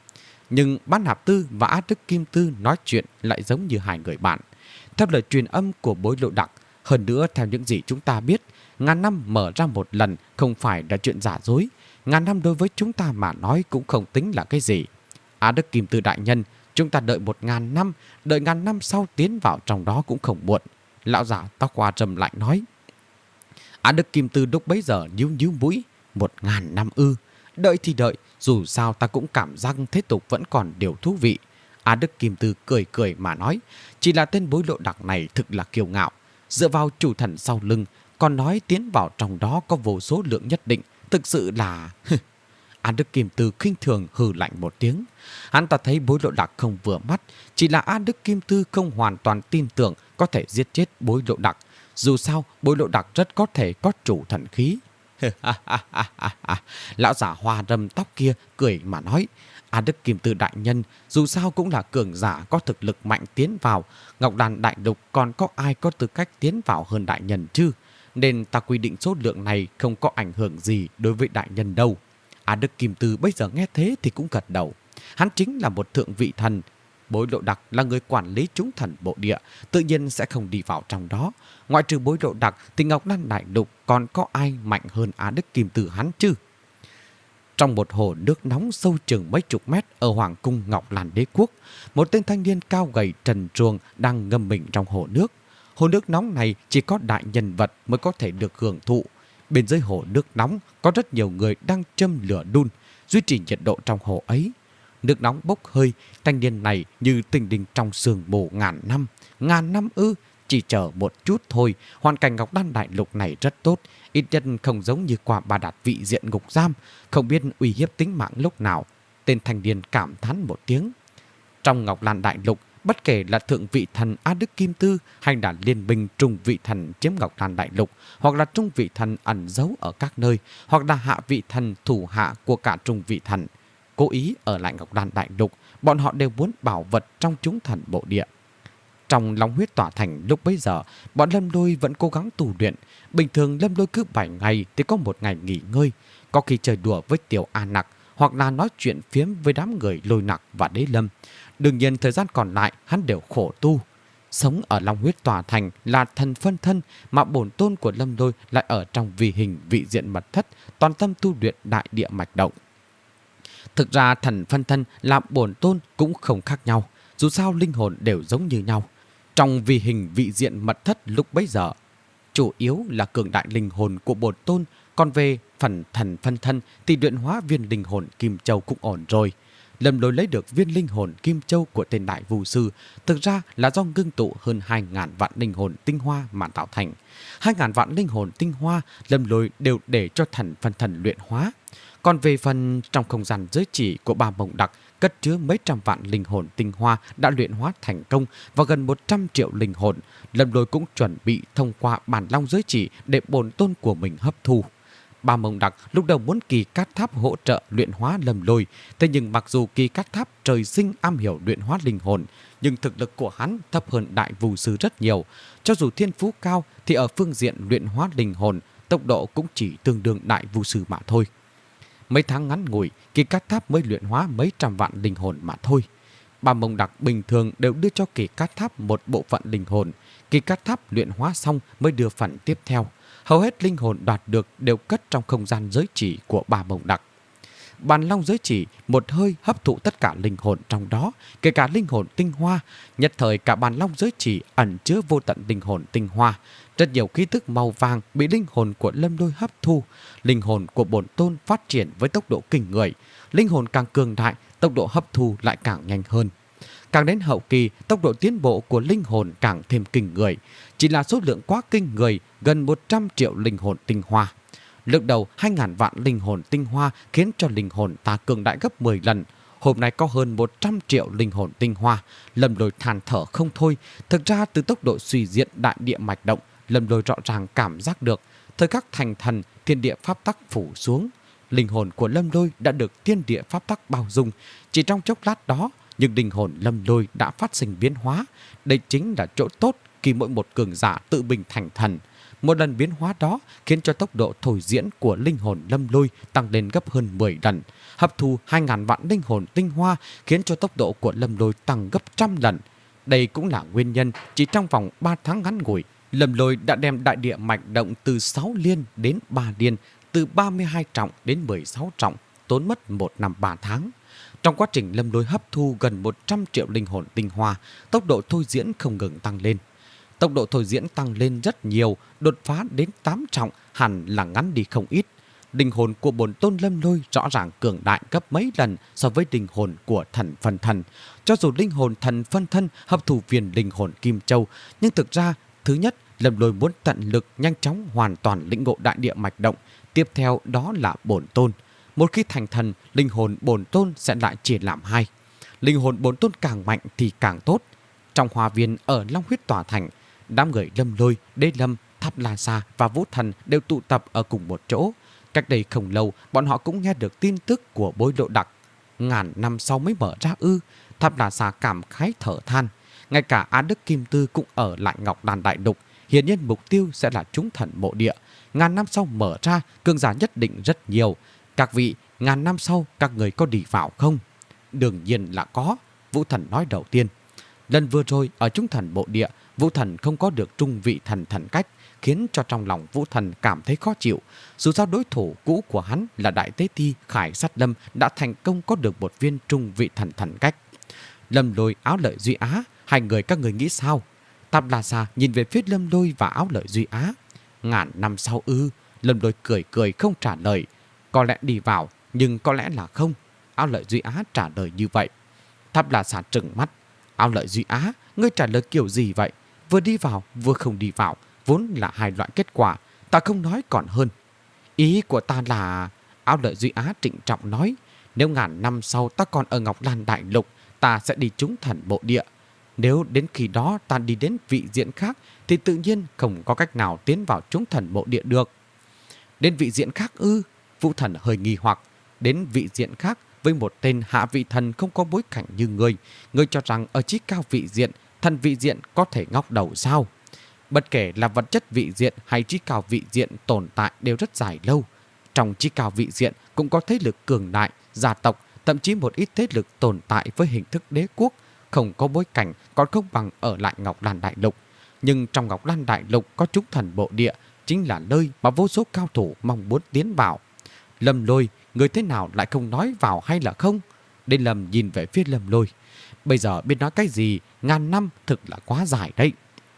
Nhưng Bán Hạp Tư và Á Đức Kim Tư nói chuyện lại giống như hai người bạn. Theo lời truyền âm của Bối Lộ Đặc, hơn nữa theo những gì chúng ta biết, ngàn năm mở ra một lần không phải là chuyện giả dối. Ngàn năm đối với chúng ta mà nói cũng không tính là cái gì. Á Đức Kim Tư đại nhân, chúng ta đợi một ngàn năm, đợi ngàn năm sau tiến vào trong đó cũng không muộn. Lão già tóc hoa râm lạnh nói. Á Đức Kim Tư lúc bấy giờ nhíu nhíu mũi. Một ngàn năm ư? Đợi thì đợi, dù sao ta cũng cảm giác thế tục vẫn còn điều thú vị. Á Đức Kim Tư cười cười mà nói. Chỉ là tên Bối Lộ Đặc này thực là kiêu ngạo. Dựa vào chủ thần sau lưng, còn nói tiến vào trong đó có vô số lượng nhất định. Thực sự là... Á Đức Kim Tư khinh thường hừ lạnh một tiếng. Hắn ta thấy Bối Lộ Đặc không vừa mắt. Chỉ là Á Đức Kim Tư không hoàn toàn tin tưởng có thể giết chết Bối Lộ Đặc. Dù sao, Bối Lộ Đặc rất có thể có chủ thần khí. Lão giả hoa râm tóc kia cười mà nói. Á Đức Kim Tư đại nhân dù sao cũng là cường giả có thực lực mạnh tiến vào. Ngọc Đàn đại lục còn có ai có tư cách tiến vào hơn đại nhân chứ? Nên ta quy định số lượng này không có ảnh hưởng gì đối với đại nhân đâu. Á Đức Kim Tư bây giờ nghe thế thì cũng gật đầu. Hắn chính là một thượng vị thần. Bối Lộ Đặc là người quản lý chúng thần bộ địa, tự nhiên sẽ không đi vào trong đó. Ngoại trừ Bối Lộ Đặc thì Ngọc Đan đại lục còn có ai mạnh hơn Á Đức Kim Tư hắn chứ? Trong một hồ nước nóng sâu chừng mấy chục mét ở Hoàng cung Ngọc Lan Đế Quốc, một tên thanh niên cao gầy trần truồng đang ngâm mình trong hồ nước. Hồ nước nóng này chỉ có đại nhân vật mới có thể được hưởng thụ. Bên dưới hồ nước nóng có rất nhiều người đang châm lửa đun, duy trì nhiệt độ trong hồ ấy. Nước nóng bốc hơi, thanh niên này như tinh đình trong sương mù ngàn năm. Ngàn năm ư, chỉ chờ một chút thôi. Hoàn cảnh Ngọc Đan đại lục này rất tốt, ít nhất không giống như quả Bà Đạt vị diện ngục giam, không biết uy hiếp tính mạng lúc nào. Tên thanh niên cảm thán một tiếng. Trong Ngọc Lan đại lục, bất kể là thượng vị thần Á Đức Kim Tư hay là liên minh trung vị thần chiếm Ngọc Lan đại lục, hoặc là trung vị thần ẩn giấu ở các nơi, hoặc là hạ vị thần thủ hạ của cả trung vị thần, cố ý ở lại Ngọc Lan đại lục, bọn họ đều muốn bảo vật trong chúng thần bộ địa. Trong Long Huyết Tỏa Thành lúc bấy giờ, bọn Lâm Lôi vẫn cố gắng tu luyện. Bình thường Lâm Lôi cứ bảy ngày thì có một ngày nghỉ ngơi, có khi chơi đùa với Tiểu A Nặc, hoặc là nói chuyện phiếm với đám người Lôi Nặc và Đế Lâm. Đương nhiên thời gian còn lại hắn đều khổ tu. Sống ở Long Huyết Tỏa Thành là thần phân thân, mà bổn tôn của Lâm Lôi lại ở trong vị hình vị diện mật thất, toàn tâm tu luyện đại địa mạch động. Thực ra thần phân thân là bổn tôn cũng không khác nhau, dù sao linh hồn đều giống như nhau. Trong vị hình vị diện mật thất lúc bấy giờ, chủ yếu là cường đại linh hồn của bổn tôn, còn về phần thần phân thân thì luyện hóa viên linh hồn Kim Châu cũng ổn rồi. Lâm Lôi lấy được viên linh hồn Kim Châu của tên đại vu sư, thực ra là do ngưng tụ hơn hai ngàn vạn linh hồn tinh hoa mà tạo thành. Hai ngàn vạn linh hồn tinh hoa Lâm Lôi đều để cho thần phân thần luyện hóa. Còn về phần trong không gian giới chỉ của Ba Mộng Đặc cất chứa mấy trăm vạn linh hồn tinh hoa đã luyện hóa thành công và gần một trăm triệu linh hồn, Lâm Lôi cũng chuẩn bị thông qua bản long giới chỉ để bổn tôn của mình hấp thu. Ba Mộng Đặc lúc đầu muốn Kỳ Cát Tháp hỗ trợ luyện hóa Lâm Lôi, thế nhưng mặc dù Kỳ Cát Tháp trời sinh am hiểu luyện hóa linh hồn, nhưng thực lực của hắn thấp hơn đại vu sư rất nhiều. Cho dù thiên phú cao thì ở phương diện luyện hóa linh hồn, tốc độ cũng chỉ tương đương đại vu sư mà thôi. Mấy tháng ngắn ngủi, Kỳ Cát Tháp mới luyện hóa mấy trăm vạn linh hồn mà thôi. Ba Mộng Đặc bình thường đều đưa cho Kỳ Cát Tháp một bộ phận linh hồn. Kỳ Cát Tháp luyện hóa xong mới đưa phần tiếp theo. Hầu hết linh hồn đoạt được đều cất trong không gian giới chỉ của Ba Mộng Đặc. Bàn long giới chỉ một hơi hấp thụ tất cả linh hồn trong đó, kể cả linh hồn tinh hoa. Nhất thời cả bàn long giới chỉ ẩn chứa vô tận linh hồn tinh hoa. Rất nhiều khí thức màu vàng bị linh hồn của Lâm Lôi hấp thu. Linh hồn của bổn tôn phát triển với tốc độ kinh người. Linh hồn càng cường đại, tốc độ hấp thu lại càng nhanh hơn. Càng đến hậu kỳ, tốc độ tiến bộ của linh hồn càng thêm kinh người. Chỉ là số lượng quá kinh người, gần một trăm triệu linh hồn tinh hoa. Lúc đầu hai ngàn vạn linh hồn tinh hoa khiến cho linh hồn ta cường đại gấp mười lần. Hôm nay có hơn một trăm triệu linh hồn tinh hoa. Lâm Lôi than thở không thôi. Thực ra từ tốc độ suy diện đại địa mạch động, Lâm Lôi rõ ràng cảm giác được thời khắc thành thần, thiên địa pháp tắc phủ xuống. Linh hồn của Lâm Lôi đã được thiên địa pháp tắc bao dung. Chỉ trong chốc lát đó, nhưng linh hồn Lâm Lôi đã phát sinh biến hóa. Đây chính là chỗ tốt khi mỗi một cường giả tự mình thành thần. Một lần biến hóa đó khiến cho tốc độ thôi diễn của linh hồn Lâm Lôi tăng lên gấp hơn mười lần. Hấp thu hai ngàn vạn linh hồn tinh hoa khiến cho tốc độ của Lâm Lôi tăng gấp trăm lần. Đây cũng là nguyên nhân chỉ trong vòng ba tháng ngắn ngủi, Lâm Lôi đã đem đại địa mạch động từ sáu liên đến ba liên, từ ba mươi hai trọng đến mười sáu trọng, tốn mất một năm ba tháng. Trong quá trình Lâm Lôi hấp thu gần một trăm triệu linh hồn tinh hoa, tốc độ thôi diễn không ngừng tăng lên. Tốc độ thôi diễn tăng lên rất nhiều, đột phá đến tám trọng hẳn là ngắn đi không ít. Linh hồn của bổn tôn Lâm Lôi rõ ràng cường đại gấp mấy lần so với linh hồn của thần phân thân. Cho dù linh hồn thần phân thân hấp thụ viên linh hồn Kim Châu, nhưng thực ra, thứ nhất, Lâm Lôi muốn tận lực nhanh chóng hoàn toàn lĩnh ngộ đại địa mạch động. Tiếp theo đó là bổn tôn. Một khi thành thần, linh hồn bổn tôn sẽ lại chia làm hai. Linh hồn bổn tôn càng mạnh thì càng tốt. Trong hòa viên ở Long Huyết Tòa Thành, đám người Lâm Lôi, Đế Lâm, Tháp La Sa và Vũ Thần đều tụ tập ở cùng một chỗ. Cách đây không lâu, bọn họ cũng nghe được tin tức của bối lộ đặc. Ngàn năm sau mới mở ra ư? Tháp La Sa cảm khái thở than. Ngay cả Á Đức Kim Tư cũng ở lại Ngọc Đàn Đại Lục. Hiển nhiên mục tiêu sẽ là chúng thần mộ địa. Ngàn năm sau mở ra, cường giả nhất định rất nhiều. Các vị, ngàn năm sau các người có đi vào không? Đương nhiên là có, Vũ Thần nói đầu tiên. Lần vừa rồi ở chúng thần mộ địa, Vũ Thần không có được trung vị thần thần cách, khiến cho trong lòng Vũ Thần cảm thấy khó chịu. Dù sao đối thủ cũ của hắn là Đại Tế Ti Khải Sát Lâm đã thành công có được một viên trung vị thần thần cách. Lâm Lôi, Áo Lợi, Duy Á, hai người các người nghĩ sao? Tháp La Sa nhìn về phía Lâm Lôi và Áo Lợi, Duy Á. Ngàn năm sau ư? Lâm Lôi cười cười không trả lời. Có lẽ đi vào, nhưng có lẽ là không. Áo Lợi, Duy Á trả lời như vậy. Tháp La Sa trừng mắt. Áo Lợi, Duy Á, ngươi trả lời kiểu gì vậy? Vừa đi vào, vừa không đi vào, vốn là hai loại kết quả. Ta không nói còn hơn. Ý của ta là... Áo Lợi, Duy Á trịnh trọng nói. Nếu ngàn năm sau ta còn ở Ngọc Lan Đại Lục, ta sẽ đi chúng thần bộ địa. Nếu đến khi đó ta đi đến vị diện khác, thì tự nhiên không có cách nào tiến vào chúng thần bộ địa được. Đến vị diện khác ư? Vũ Thần hơi nghi hoặc. Đến vị diện khác với một tên hạ vị thần không có bối cảnh như ngươi. Ngươi cho rằng ở chí cao vị diện, thần vị diện có thể ngóc đầu sao? Bất kể là vật chất vị diện hay chí cao vị diện tồn tại đều rất dài lâu. Trong chí cao vị diện cũng có thế lực cường đại, gia tộc, thậm chí một ít thế lực tồn tại với hình thức đế quốc, không có bối cảnh còn không bằng ở lại Ngọc Lan Đại Lục. Nhưng trong Ngọc Lan Đại Lục có chúng thần bộ địa, chính là nơi mà vô số cao thủ mong muốn tiến vào. Lâm Lôi, người thế nào lại không nói vào hay là không? Đế Lâm nhìn về phía Lâm Lôi. Bây giờ biết nói cái gì, ngàn năm thực là quá dài đấy.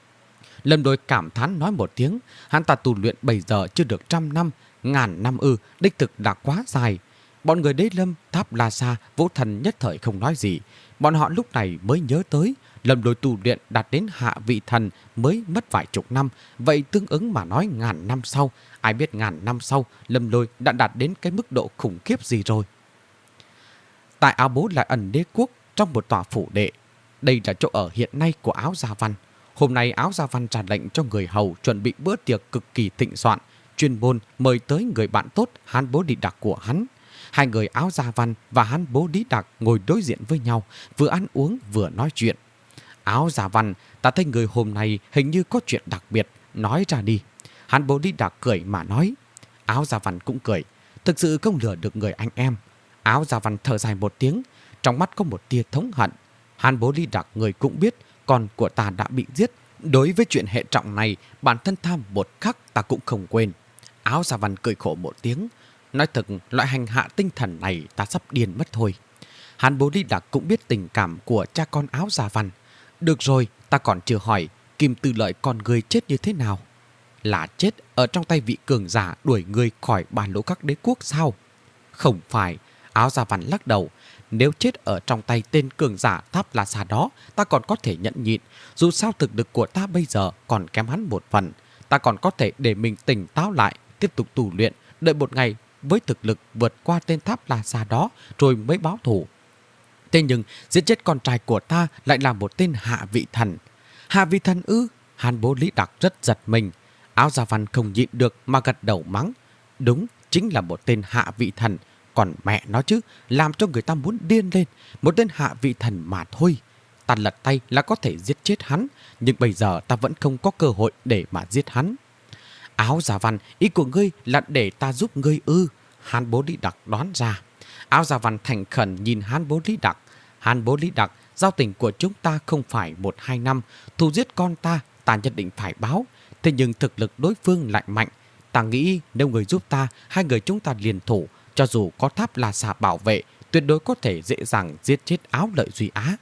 Lâm Lôi cảm thán nói một tiếng. Hắn ta tu luyện bây giờ chưa được trăm năm, ngàn năm ư, đích thực là quá dài. Bọn người Đế Lâm, Tháp La Sa, Vũ Thần nhất thời không nói gì. Bọn họ lúc này mới nhớ tới Lâm Lôi tu luyện đạt đến hạ vị thần mới mất vài chục năm. Vậy tương ứng mà nói ngàn năm sau, ai biết ngàn năm sau Lâm Lôi đã đạt đến cái mức độ khủng khiếp gì rồi. Tại Áo Bố Lại Ẩn Đế Quốc, trong một tòa phủ đệ. Đây là chỗ ở hiện nay của Áo Gia Văn. Hôm nay Áo Gia Văn ra lệnh cho người hầu chuẩn bị bữa tiệc cực kỳ thịnh soạn, chuyên môn mời tới người bạn tốt Hán Bố Đi Đặc của hắn. Hai người Áo Gia Văn và Hán Bố Đi Đặc ngồi đối diện với nhau, vừa ăn uống vừa nói chuyện. Áo Gia Văn, ta thấy người hôm nay hình như có chuyện đặc biệt, nói ra đi. Hán Bố Đi Đặc cười mà nói. Áo Gia Văn cũng cười, thực sự không lừa được người anh em. Áo Gia Văn thở dài một tiếng, trong mắt có một tia thống hận. Hán Bố Đi Đặc người cũng biết con của ta đã bị giết. Đối với chuyện hệ trọng này, bản thân tham một khắc ta cũng không quên. Áo Gia Văn cười khổ một tiếng. Nói thật, loại hành hạ tinh thần này ta sắp điên mất thôi. Hán Bố Đi Đặc cũng biết tình cảm của cha con Áo Gia Văn. Được rồi, ta còn chưa hỏi Kim Tư Lợi con người chết như thế nào? Là chết ở trong tay vị cường giả đuổi người khỏi ba lỗ các đế quốc sao? Không phải. Áo Gia Văn lắc đầu. Nếu chết ở trong tay tên cường giả Tháp La Sa đó, ta còn có thể nhẫn nhịn. Dù sao thực lực của ta bây giờ còn kém hắn một phần. Ta còn có thể để mình tỉnh táo lại, tiếp tục tu luyện, đợi một ngày với thực lực vượt qua tên Tháp La Sa đó rồi mới báo thù. Thế nhưng giết chết con trai của ta lại là một tên hạ vị thần. Hạ vị thần ư? Hán Bố Lý Đặc rất giật mình. Áo Gia Văn không nhịn được mà gật đầu mắng. Đúng, chính là một tên hạ vị thần. Còn mẹ nó chứ, làm cho người ta muốn điên lên. Một tên hạ vị thần mà thôi. Ta lật tay là có thể giết chết hắn, nhưng bây giờ ta vẫn không có cơ hội để mà giết hắn. Áo Gia Văn, ý của ngươi là để ta giúp ngươi ư? Hán Bố Lý Đặc đoán ra. Áo Gia Văn thành khẩn nhìn Hán Bố Lý Đặc. Hán Bố Lý Đặc, giao tình của chúng ta không phải một hai năm, thù giết con ta, ta nhất định phải báo. Thế nhưng thực lực đối phương lại mạnh. Ta nghĩ nếu người giúp ta, hai người chúng ta liền thủ, cho dù có Tháp La Xà bảo vệ, tuyệt đối có thể dễ dàng giết chết Áo Lợi Duy Á.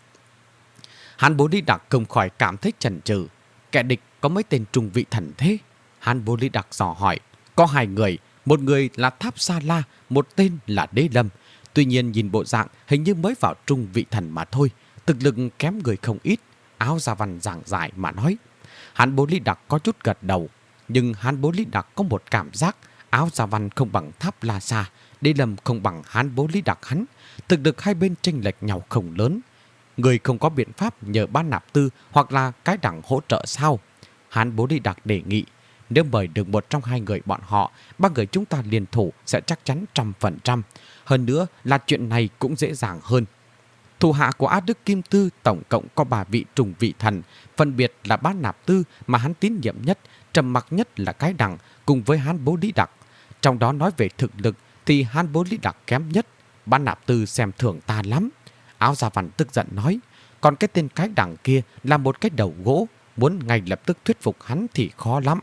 Hán Bố Lý Đặc không khỏi cảm thấy chần chừ. Kẻ địch có mấy tên trung vị thần thế? Hán Bố Lý Đặc dò hỏi. Có hai người, một người là Tháp Sa La, một tên là Đế Lâm. Tuy nhiên nhìn bộ dạng hình như mới vào trung vị thần mà thôi, thực lực kém người không ít. Áo Gia Văn giảng giải mà nói. Hán Bố Lý Đặc có chút gật đầu, nhưng Hán Bố Lý Đặc có một cảm giác Áo Gia Văn không bằng Tháp La Xà, Đế Lâm không bằng Hán Bố Lý Đặc hắn. Thực lực hai bên chênh lệch nhau không lớn. Người không có biện pháp nhờ Ban Nạp Tư hoặc là cái đẳng hỗ trợ sao? Hán Bố Lý Đặc đề nghị, nếu mời được một trong hai người bọn họ, ba người chúng ta liên thủ sẽ chắc chắn trăm phần trăm. Hơn nữa là chuyện này cũng dễ dàng hơn. Thủ hạ của Á Đức Kim Tư tổng cộng có ba vị trùng vị thần, phân biệt là Ban Nạp Tư mà hắn tín nhiệm nhất, trầm mặc nhất là cái đẳng, cùng với Hán Bố Lý Đặc. Trong đó nói về thực lực thì Hán Bố Lý Đặc kém nhất, Ban Nạp Tư xem thường ta lắm. Áo Gia Văn tức giận nói, còn cái tên cái đẳng kia là một cái đầu gỗ, muốn ngay lập tức thuyết phục hắn thì khó lắm.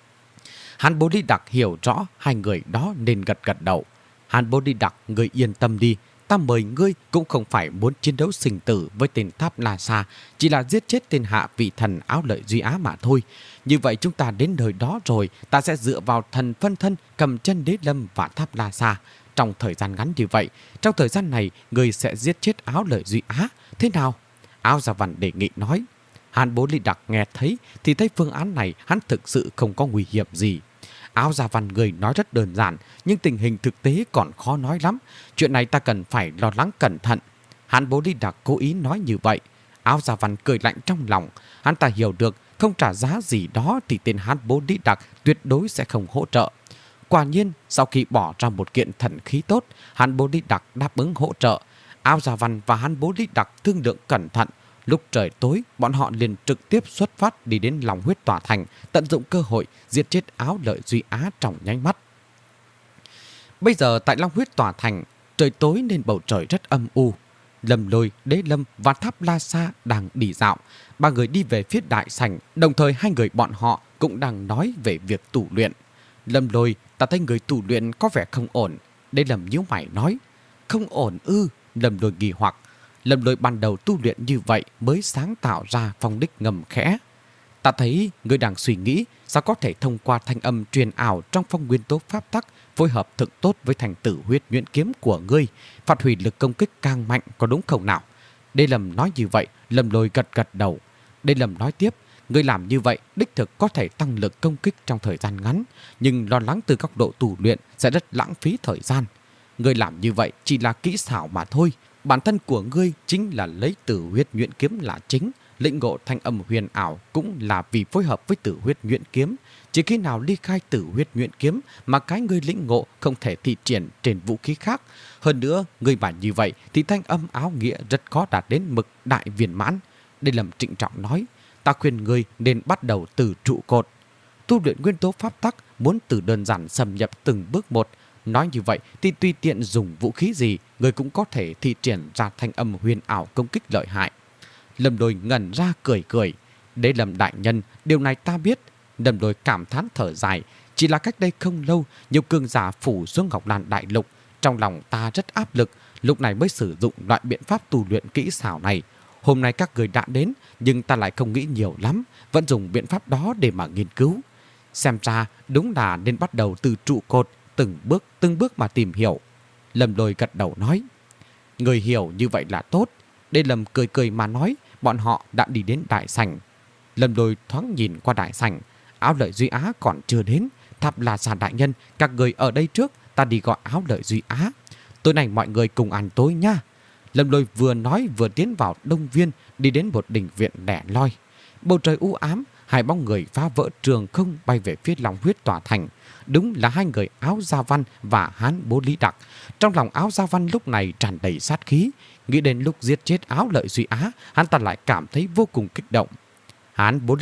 Hán Bố Lý Đặc hiểu rõ hai người đó nên gật gật đầu. Hán Bố Lý Đặc, người yên tâm đi, ta mời ngươi cũng không phải muốn chiến đấu sinh tử với tên Tháp La Xà, chỉ là giết chết tên hạ vị thần Áo Lợi Duy Á mà thôi. Như vậy chúng ta đến nơi đó rồi, ta sẽ dựa vào thần phân thân cầm chân Đế Lâm và Tháp La Xà. Trong thời gian ngắn như vậy, trong thời gian này ngươi sẽ giết chết Áo Lợi Duy Á. Thế nào? Áo Gia Văn đề nghị nói. Hán Bố Lý Đặc nghe thấy thì thấy phương án này hắn thực sự không có nguy hiểm gì. Áo Gia Văn người nói rất đơn giản, nhưng tình hình thực tế còn khó nói lắm. Chuyện này ta cần phải lo lắng cẩn thận. Hán Bố Lý Đặc cố ý nói như vậy. Áo Gia Văn cười lạnh trong lòng. Hắn ta hiểu được không trả giá gì đó thì tên Hán Bố Lý Đặc tuyệt đối sẽ không hỗ trợ. Quả nhiên, sau khi bỏ ra một kiện thần khí tốt, Hán Bố Lý Đặc đáp ứng hỗ trợ. Áo Gia Văn và Hán Bố Lý Đặc thương lượng cẩn thận. Lúc trời tối, bọn họ liền trực tiếp xuất phát đi đến Long Huyết Tòa Thành, tận dụng cơ hội giết chết Áo Lợi Duy Á trong nháy mắt. Bây giờ tại Long Huyết Tòa Thành, trời tối nên bầu trời rất âm u. Lâm Lôi, Đế Lâm và Tháp La Xà đang đi dạo. Ba người đi về phía đại sảnh, đồng thời hai người bọn họ cũng đang nói về việc tù luyện. Lâm Lôi, ta thấy người tù luyện có vẻ không ổn. Đế Lâm nhíu mày nói, không ổn ư? Lâm Lôi nghi hoặc. Lâm Lôi ban đầu tu luyện như vậy mới sáng tạo ra phong đích ngầm khẽ. Ta thấy người đang suy nghĩ sao có thể thông qua thanh âm truyền ảo trong phong nguyên tố pháp tắc phối hợp thực tốt với thành tử huyết nhuyễn kiếm của ngươi, phát huy lực công kích càng mạnh, có đúng không nào? Đế Lâm nói như vậy, Lâm Lôi gật gật đầu. Đế Lâm nói tiếp, ngươi làm như vậy đích thực có thể tăng lực công kích trong thời gian ngắn, nhưng lo lắng từ góc độ tu luyện sẽ rất lãng phí thời gian. Ngươi làm như vậy chỉ là kỹ xảo mà thôi. Bản thân của ngươi chính là lấy tử huyết nhuyễn kiếm là chính, lĩnh ngộ thanh âm huyền ảo cũng là vì phối hợp với tử huyết nhuyễn kiếm. Chỉ khi nào ly khai tử huyết nhuyễn kiếm mà cái ngươi lĩnh ngộ không thể thi triển trên vũ khí khác. Hơn nữa, ngươi bản như vậy thì thanh âm áo nghĩa rất khó đạt đến mực đại viên mãn. Đây là trịnh trọng nói, ta khuyên ngươi nên bắt đầu từ trụ cột. Tu luyện nguyên tố pháp tắc muốn từ đơn giản xâm nhập từng bước một. Nói như vậy thì tùy tiện dùng vũ khí gì, người cũng có thể thi triển ra thanh âm huyền ảo công kích lợi hại. Lâm Lôi ngẩn ra cười cười. Đế Lâm đại nhân, điều này ta biết. Lâm Lôi cảm thán thở dài. Chỉ là cách đây không lâu, nhiều cường giả phủ xuống Ngọc Lan Đại Lục. Trong lòng ta rất áp lực, lúc này mới sử dụng loại biện pháp tu luyện kỹ xảo này. Hôm nay các người đã đến, nhưng ta lại không nghĩ nhiều lắm, vẫn dùng biện pháp đó để mà nghiên cứu. Xem ra đúng là nên bắt đầu từ trụ cột, từng bước từng bước mà tìm hiểu. Lâm Lôi gật đầu nói, người hiểu như vậy là tốt. Đế Lâm cười cười mà nói, bọn họ đã đi đến đại sảnh. Lâm Lôi thoáng nhìn qua đại sảnh, Áo Lợi Duy Á còn chưa đến. Tháp La Xà đại nhân, các người ở đây trước, ta đi gọi Áo Lợi Duy Á. Tối nay mọi người cùng ăn tối nha. Lâm Lôi vừa nói vừa tiến vào Đông Viên, đi đến một đình viện lẻ loi. Bầu trời u ám, hai bóng người phá vỡ trường không bay về phía Long Huyết Tòa Thành. Đúng là hai người Áo Gia Văn và Hán Bố Lý Đặc. Trong lòng Áo Gia Văn lúc này tràn đầy sát khí. Nghĩ đến lúc giết chết Áo Lợi Duy Á, hắn ta lại cảm thấy vô cùng kích động. Hán Bố Lý Đặc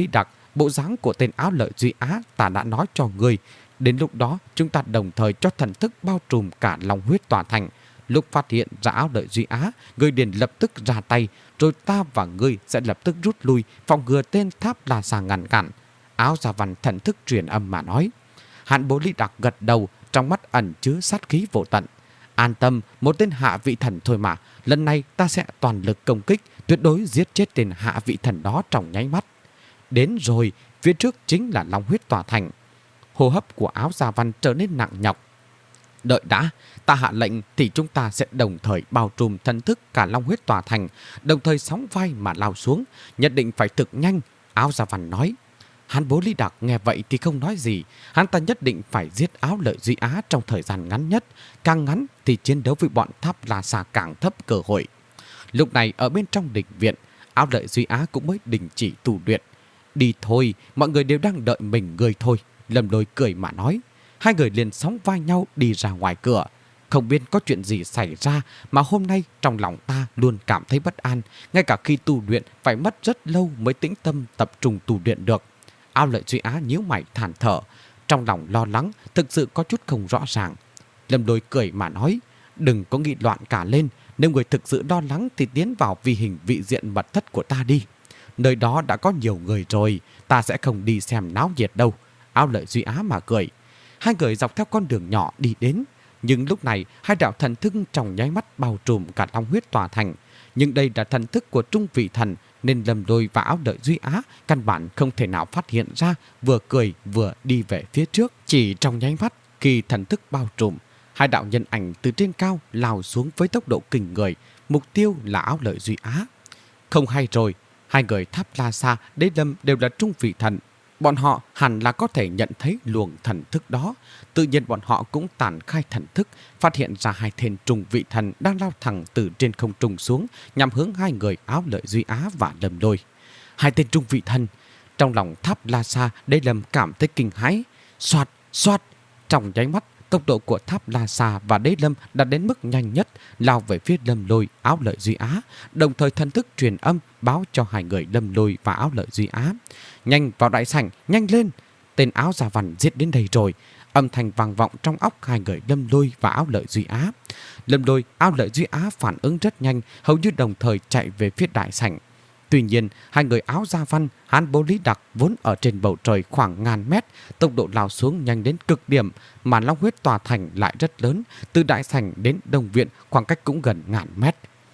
bộ dáng của tên Áo Lợi Duy Á ta đã nói cho ngươi. Đến lúc đó chúng ta đồng thời cho thần thức bao trùm cả long huyết tòa thành. Lúc phát hiện ra Áo Lợi Duy Á, ngươi liền lập tức ra tay, rồi ta và ngươi sẽ lập tức rút lui, phòng ngừa tên Tháp La Sa ngăn cản. Áo Gia Văn thần thức truyền âm mà nói. Hàn Bố Lý Đặc gật đầu, trong mắt ẩn chứa sát khí vô tận. An tâm, một tên hạ vị thần thôi mà, lần này ta sẽ toàn lực công kích, tuyệt đối giết chết tên hạ vị thần đó trong nháy mắt. Đến rồi, phía trước chính là long huyết tòa thành. Hô hấp của Áo Gia Văn trở nên nặng nhọc. Đợi đã, ta hạ lệnh thì chúng ta sẽ đồng thời bao trùm thần thức cả long huyết tòa thành, đồng thời sóng vai mà lao xuống, nhất định phải thực nhanh, Áo Gia Văn nói. Hàn Bố Lý Đặc nghe vậy thì không nói gì, hắn ta nhất định phải giết Áo Lợi Duy Á trong thời gian ngắn nhất, càng ngắn thì chiến đấu với bọn Tháp La Sa càng thấp cơ hội. Lúc này ở bên trong đình viện, Áo Lợi Duy Á cũng mới đình chỉ tu luyện. Đi thôi, mọi người đều đang đợi mình người thôi, Lâm Lôi cười mà nói. Hai người liền sóng vai nhau đi ra ngoài cửa. Không biết có chuyện gì xảy ra mà hôm nay trong lòng ta luôn cảm thấy bất an, ngay cả khi tu luyện phải mất rất lâu mới tĩnh tâm tập trung tu luyện được. Áo Lợi Duy Á nhíu mày than thở, trong lòng lo lắng, thực sự có chút không rõ ràng. Lâm Lôi cười mà nói, đừng có nghị loạn cả lên, nếu người thực sự lo lắng thì tiến vào vi hình vị diện mật thất của ta đi. Nơi đó đã có nhiều người rồi, ta sẽ không đi xem náo nhiệt đâu. Áo Lợi Duy Á mà cười. Hai người dọc theo con đường nhỏ đi đến, nhưng lúc này hai đạo thần thức trong nháy mắt bao trùm cả long huyết tòa thành. Nhưng đây là thần thức của trung vị thần, nên Lâm Lôi và Áo Lợi Duy Á căn bản không thể nào phát hiện ra, vừa cười vừa đi về phía trước. Chỉ trong nháy mắt khi thần thức bao trùm, hai đạo nhân ảnh từ trên cao lao xuống với tốc độ kinh người, mục tiêu là Áo Lợi Duy Á. Không hay rồi, hai người Tháp La Sa, Đế Lâm đều là trung vị thần. Bọn họ hẳn là có thể nhận thấy luồng thần thức đó. Tự nhiên bọn họ cũng tản khai thần thức, phát hiện ra hai tên trùng vị thần đang lao thẳng từ trên không trung xuống, nhằm hướng hai người Áo Lợi Duy Á và Lâm Lôi. Hai tên trung vị thần. Trong lòng Tháp La Sa, Đế Lâm cảm thấy kinh hãi. Soạt, soạt. Trong nháy mắt, tốc độ của Tháp La Sa và Đế Lâm đã đến mức nhanh nhất, lao về phía Lâm Lôi, Áo Lợi Duy Á, đồng thời thần thức truyền âm báo cho hai người Lâm Lôi và Áo Lợi Duy Á. Nhanh vào đại sảnh, nhanh lên! Tên Áo Gia Văn giết đến đây rồi. Âm thanh vang vọng trong óc hai người Lâm Lôi và Áo Lợi Duy Á. Lâm Lôi, Áo Lợi Duy Á phản ứng rất nhanh, hầu như đồng thời chạy về phía đại sảnh. Tuy nhiên, hai người Áo Gia Văn, Hàn Bố Lý Đặc vốn ở trên bầu trời khoảng ngàn mét, tốc độ lao xuống nhanh đến cực điểm, mà long huyết tòa thành lại rất lớn, từ đại sảnh đến Đông Viện khoảng cách cũng gần ngàn mét.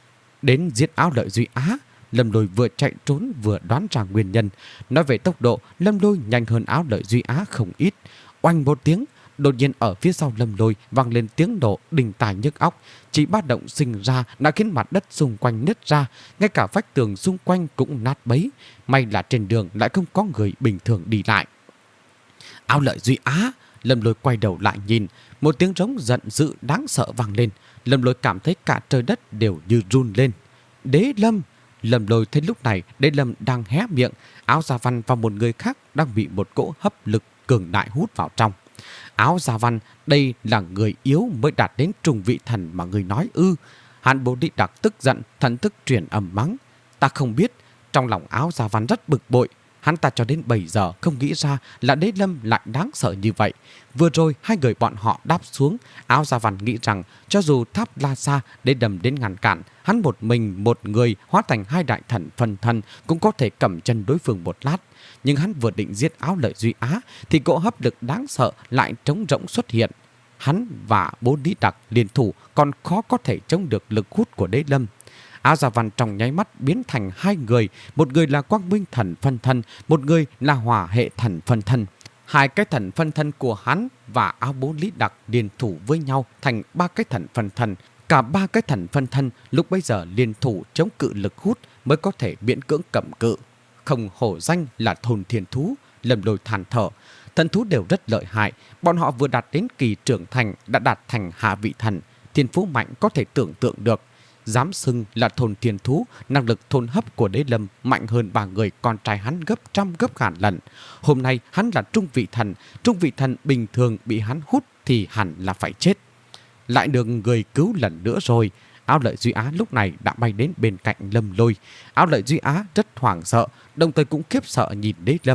Đến giết Áo Lợi Duy Á, Lâm Lôi vừa chạy trốn vừa đoán ra nguyên nhân. Nói về tốc độ, Lâm Lôi nhanh hơn Áo Lợi Duy Á không ít. Oanh một tiếng, đột nhiên ở phía sau Lâm Lôi vang lên tiếng nổ đình tài nhức óc. Chỉ ba động sinh ra đã khiến mặt đất xung quanh nứt ra, ngay cả vách tường xung quanh cũng nát bấy. May là trên đường lại không có người bình thường đi lại. Áo Lợi Duy Á! Lâm Lôi quay đầu lại nhìn, một tiếng rống giận dữ đáng sợ vang lên. Lâm Lôi cảm thấy cả trời đất đều như run lên. Đế Lâm! Lâm Lôi thấy lúc này Đế Lâm đang hé miệng, Áo Gia Văn và một người khác đang bị một cỗ hấp lực cường đại hút vào trong. Áo Gia Văn, đây là người yếu mới đạt đến trùng vị thần mà người nói ư? Hàn Bố Lý Đặc tức giận, thần thức truyền âm mắng. Ta không biết. Trong lòng Áo Gia Văn rất bực bội. Hắn ta cho đến bây giờ không nghĩ ra là Đế Lâm lại đáng sợ như vậy. Vừa rồi hai người bọn họ đáp xuống, Áo Gia Văn nghĩ rằng cho dù Tháp La Sa, Đế Lâm đến ngăn cản, hắn một mình một người hóa thành hai đại thần phân thân cũng có thể cầm chân đối phương một lát. Nhưng hắn vừa định giết Áo Lợi Duy Á thì cỗ hấp lực đáng sợ lại trống rỗng xuất hiện. Hắn và Bố Lý Đặc liên thủ còn khó có thể chống được lực hút của Đế Lâm. Áo Gia Văn trong nháy mắt biến thành hai người, một người là Quang Minh thần phân thân, một người là Hỏa hệ thần phân thân. Hai cái thần phân thân của hắn và Áo Bố Lý Đặc liên thủ với nhau thành ba cái thần phân thân. Cả ba cái thần phân thân lúc bấy giờ liên thủ chống cự lực hút mới có thể miễn cưỡng cầm cự. Không hổ danh là thôn thiên thú, Lâm Lôi than thở. Thần thú đều rất lợi hại, bọn họ vừa đạt đến kỳ trưởng thành đã đạt thành hạ vị thần, thiên phú mạnh có thể tưởng tượng được. Dám xưng là thôn thiên thú, năng lực thôn hấp của Đế Lâm mạnh hơn ba người con trai hắn gấp trăm gấp ngàn lần. Hôm nay hắn là trung vị thần, trung vị thần bình thường bị hắn hút thì hẳn là phải chết. Lại được người cứu lần nữa rồi. Áo Lợi Duy Á lúc này đã bay đến bên cạnh Lâm Lôi. Áo Lợi Duy Á rất hoảng sợ, đồng thời cũng khiếp sợ nhìn Đế Lâm.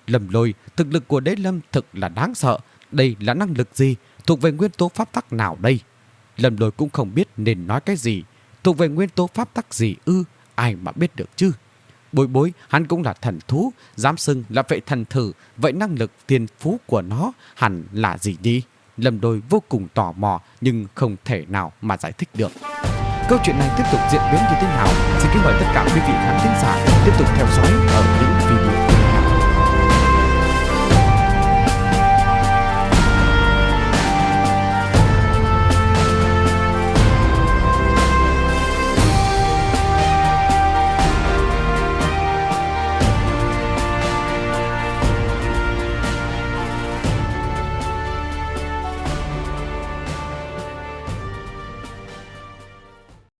Lâm Lôi, thực lực của Đế Lâm thực là đáng sợ. Đây là năng lực gì? Thuộc về nguyên tố pháp tắc nào đây? Lâm Lôi cũng không biết nên nói cái gì. Thuộc về nguyên tố pháp tắc gì ư? Ai mà biết được chứ? Bối Bối, hắn cũng là thần thú, dám xưng là vệ thần thử. Vậy năng lực thiên phú của nó hẳn là gì đi? Lâm Lôi vô cùng tò mò nhưng không thể nào mà giải thích được. Câu chuyện này tiếp tục diễn biến như thế nào? Xin kính mời tất cả quý vị khán thính giả tiếp tục theo dõi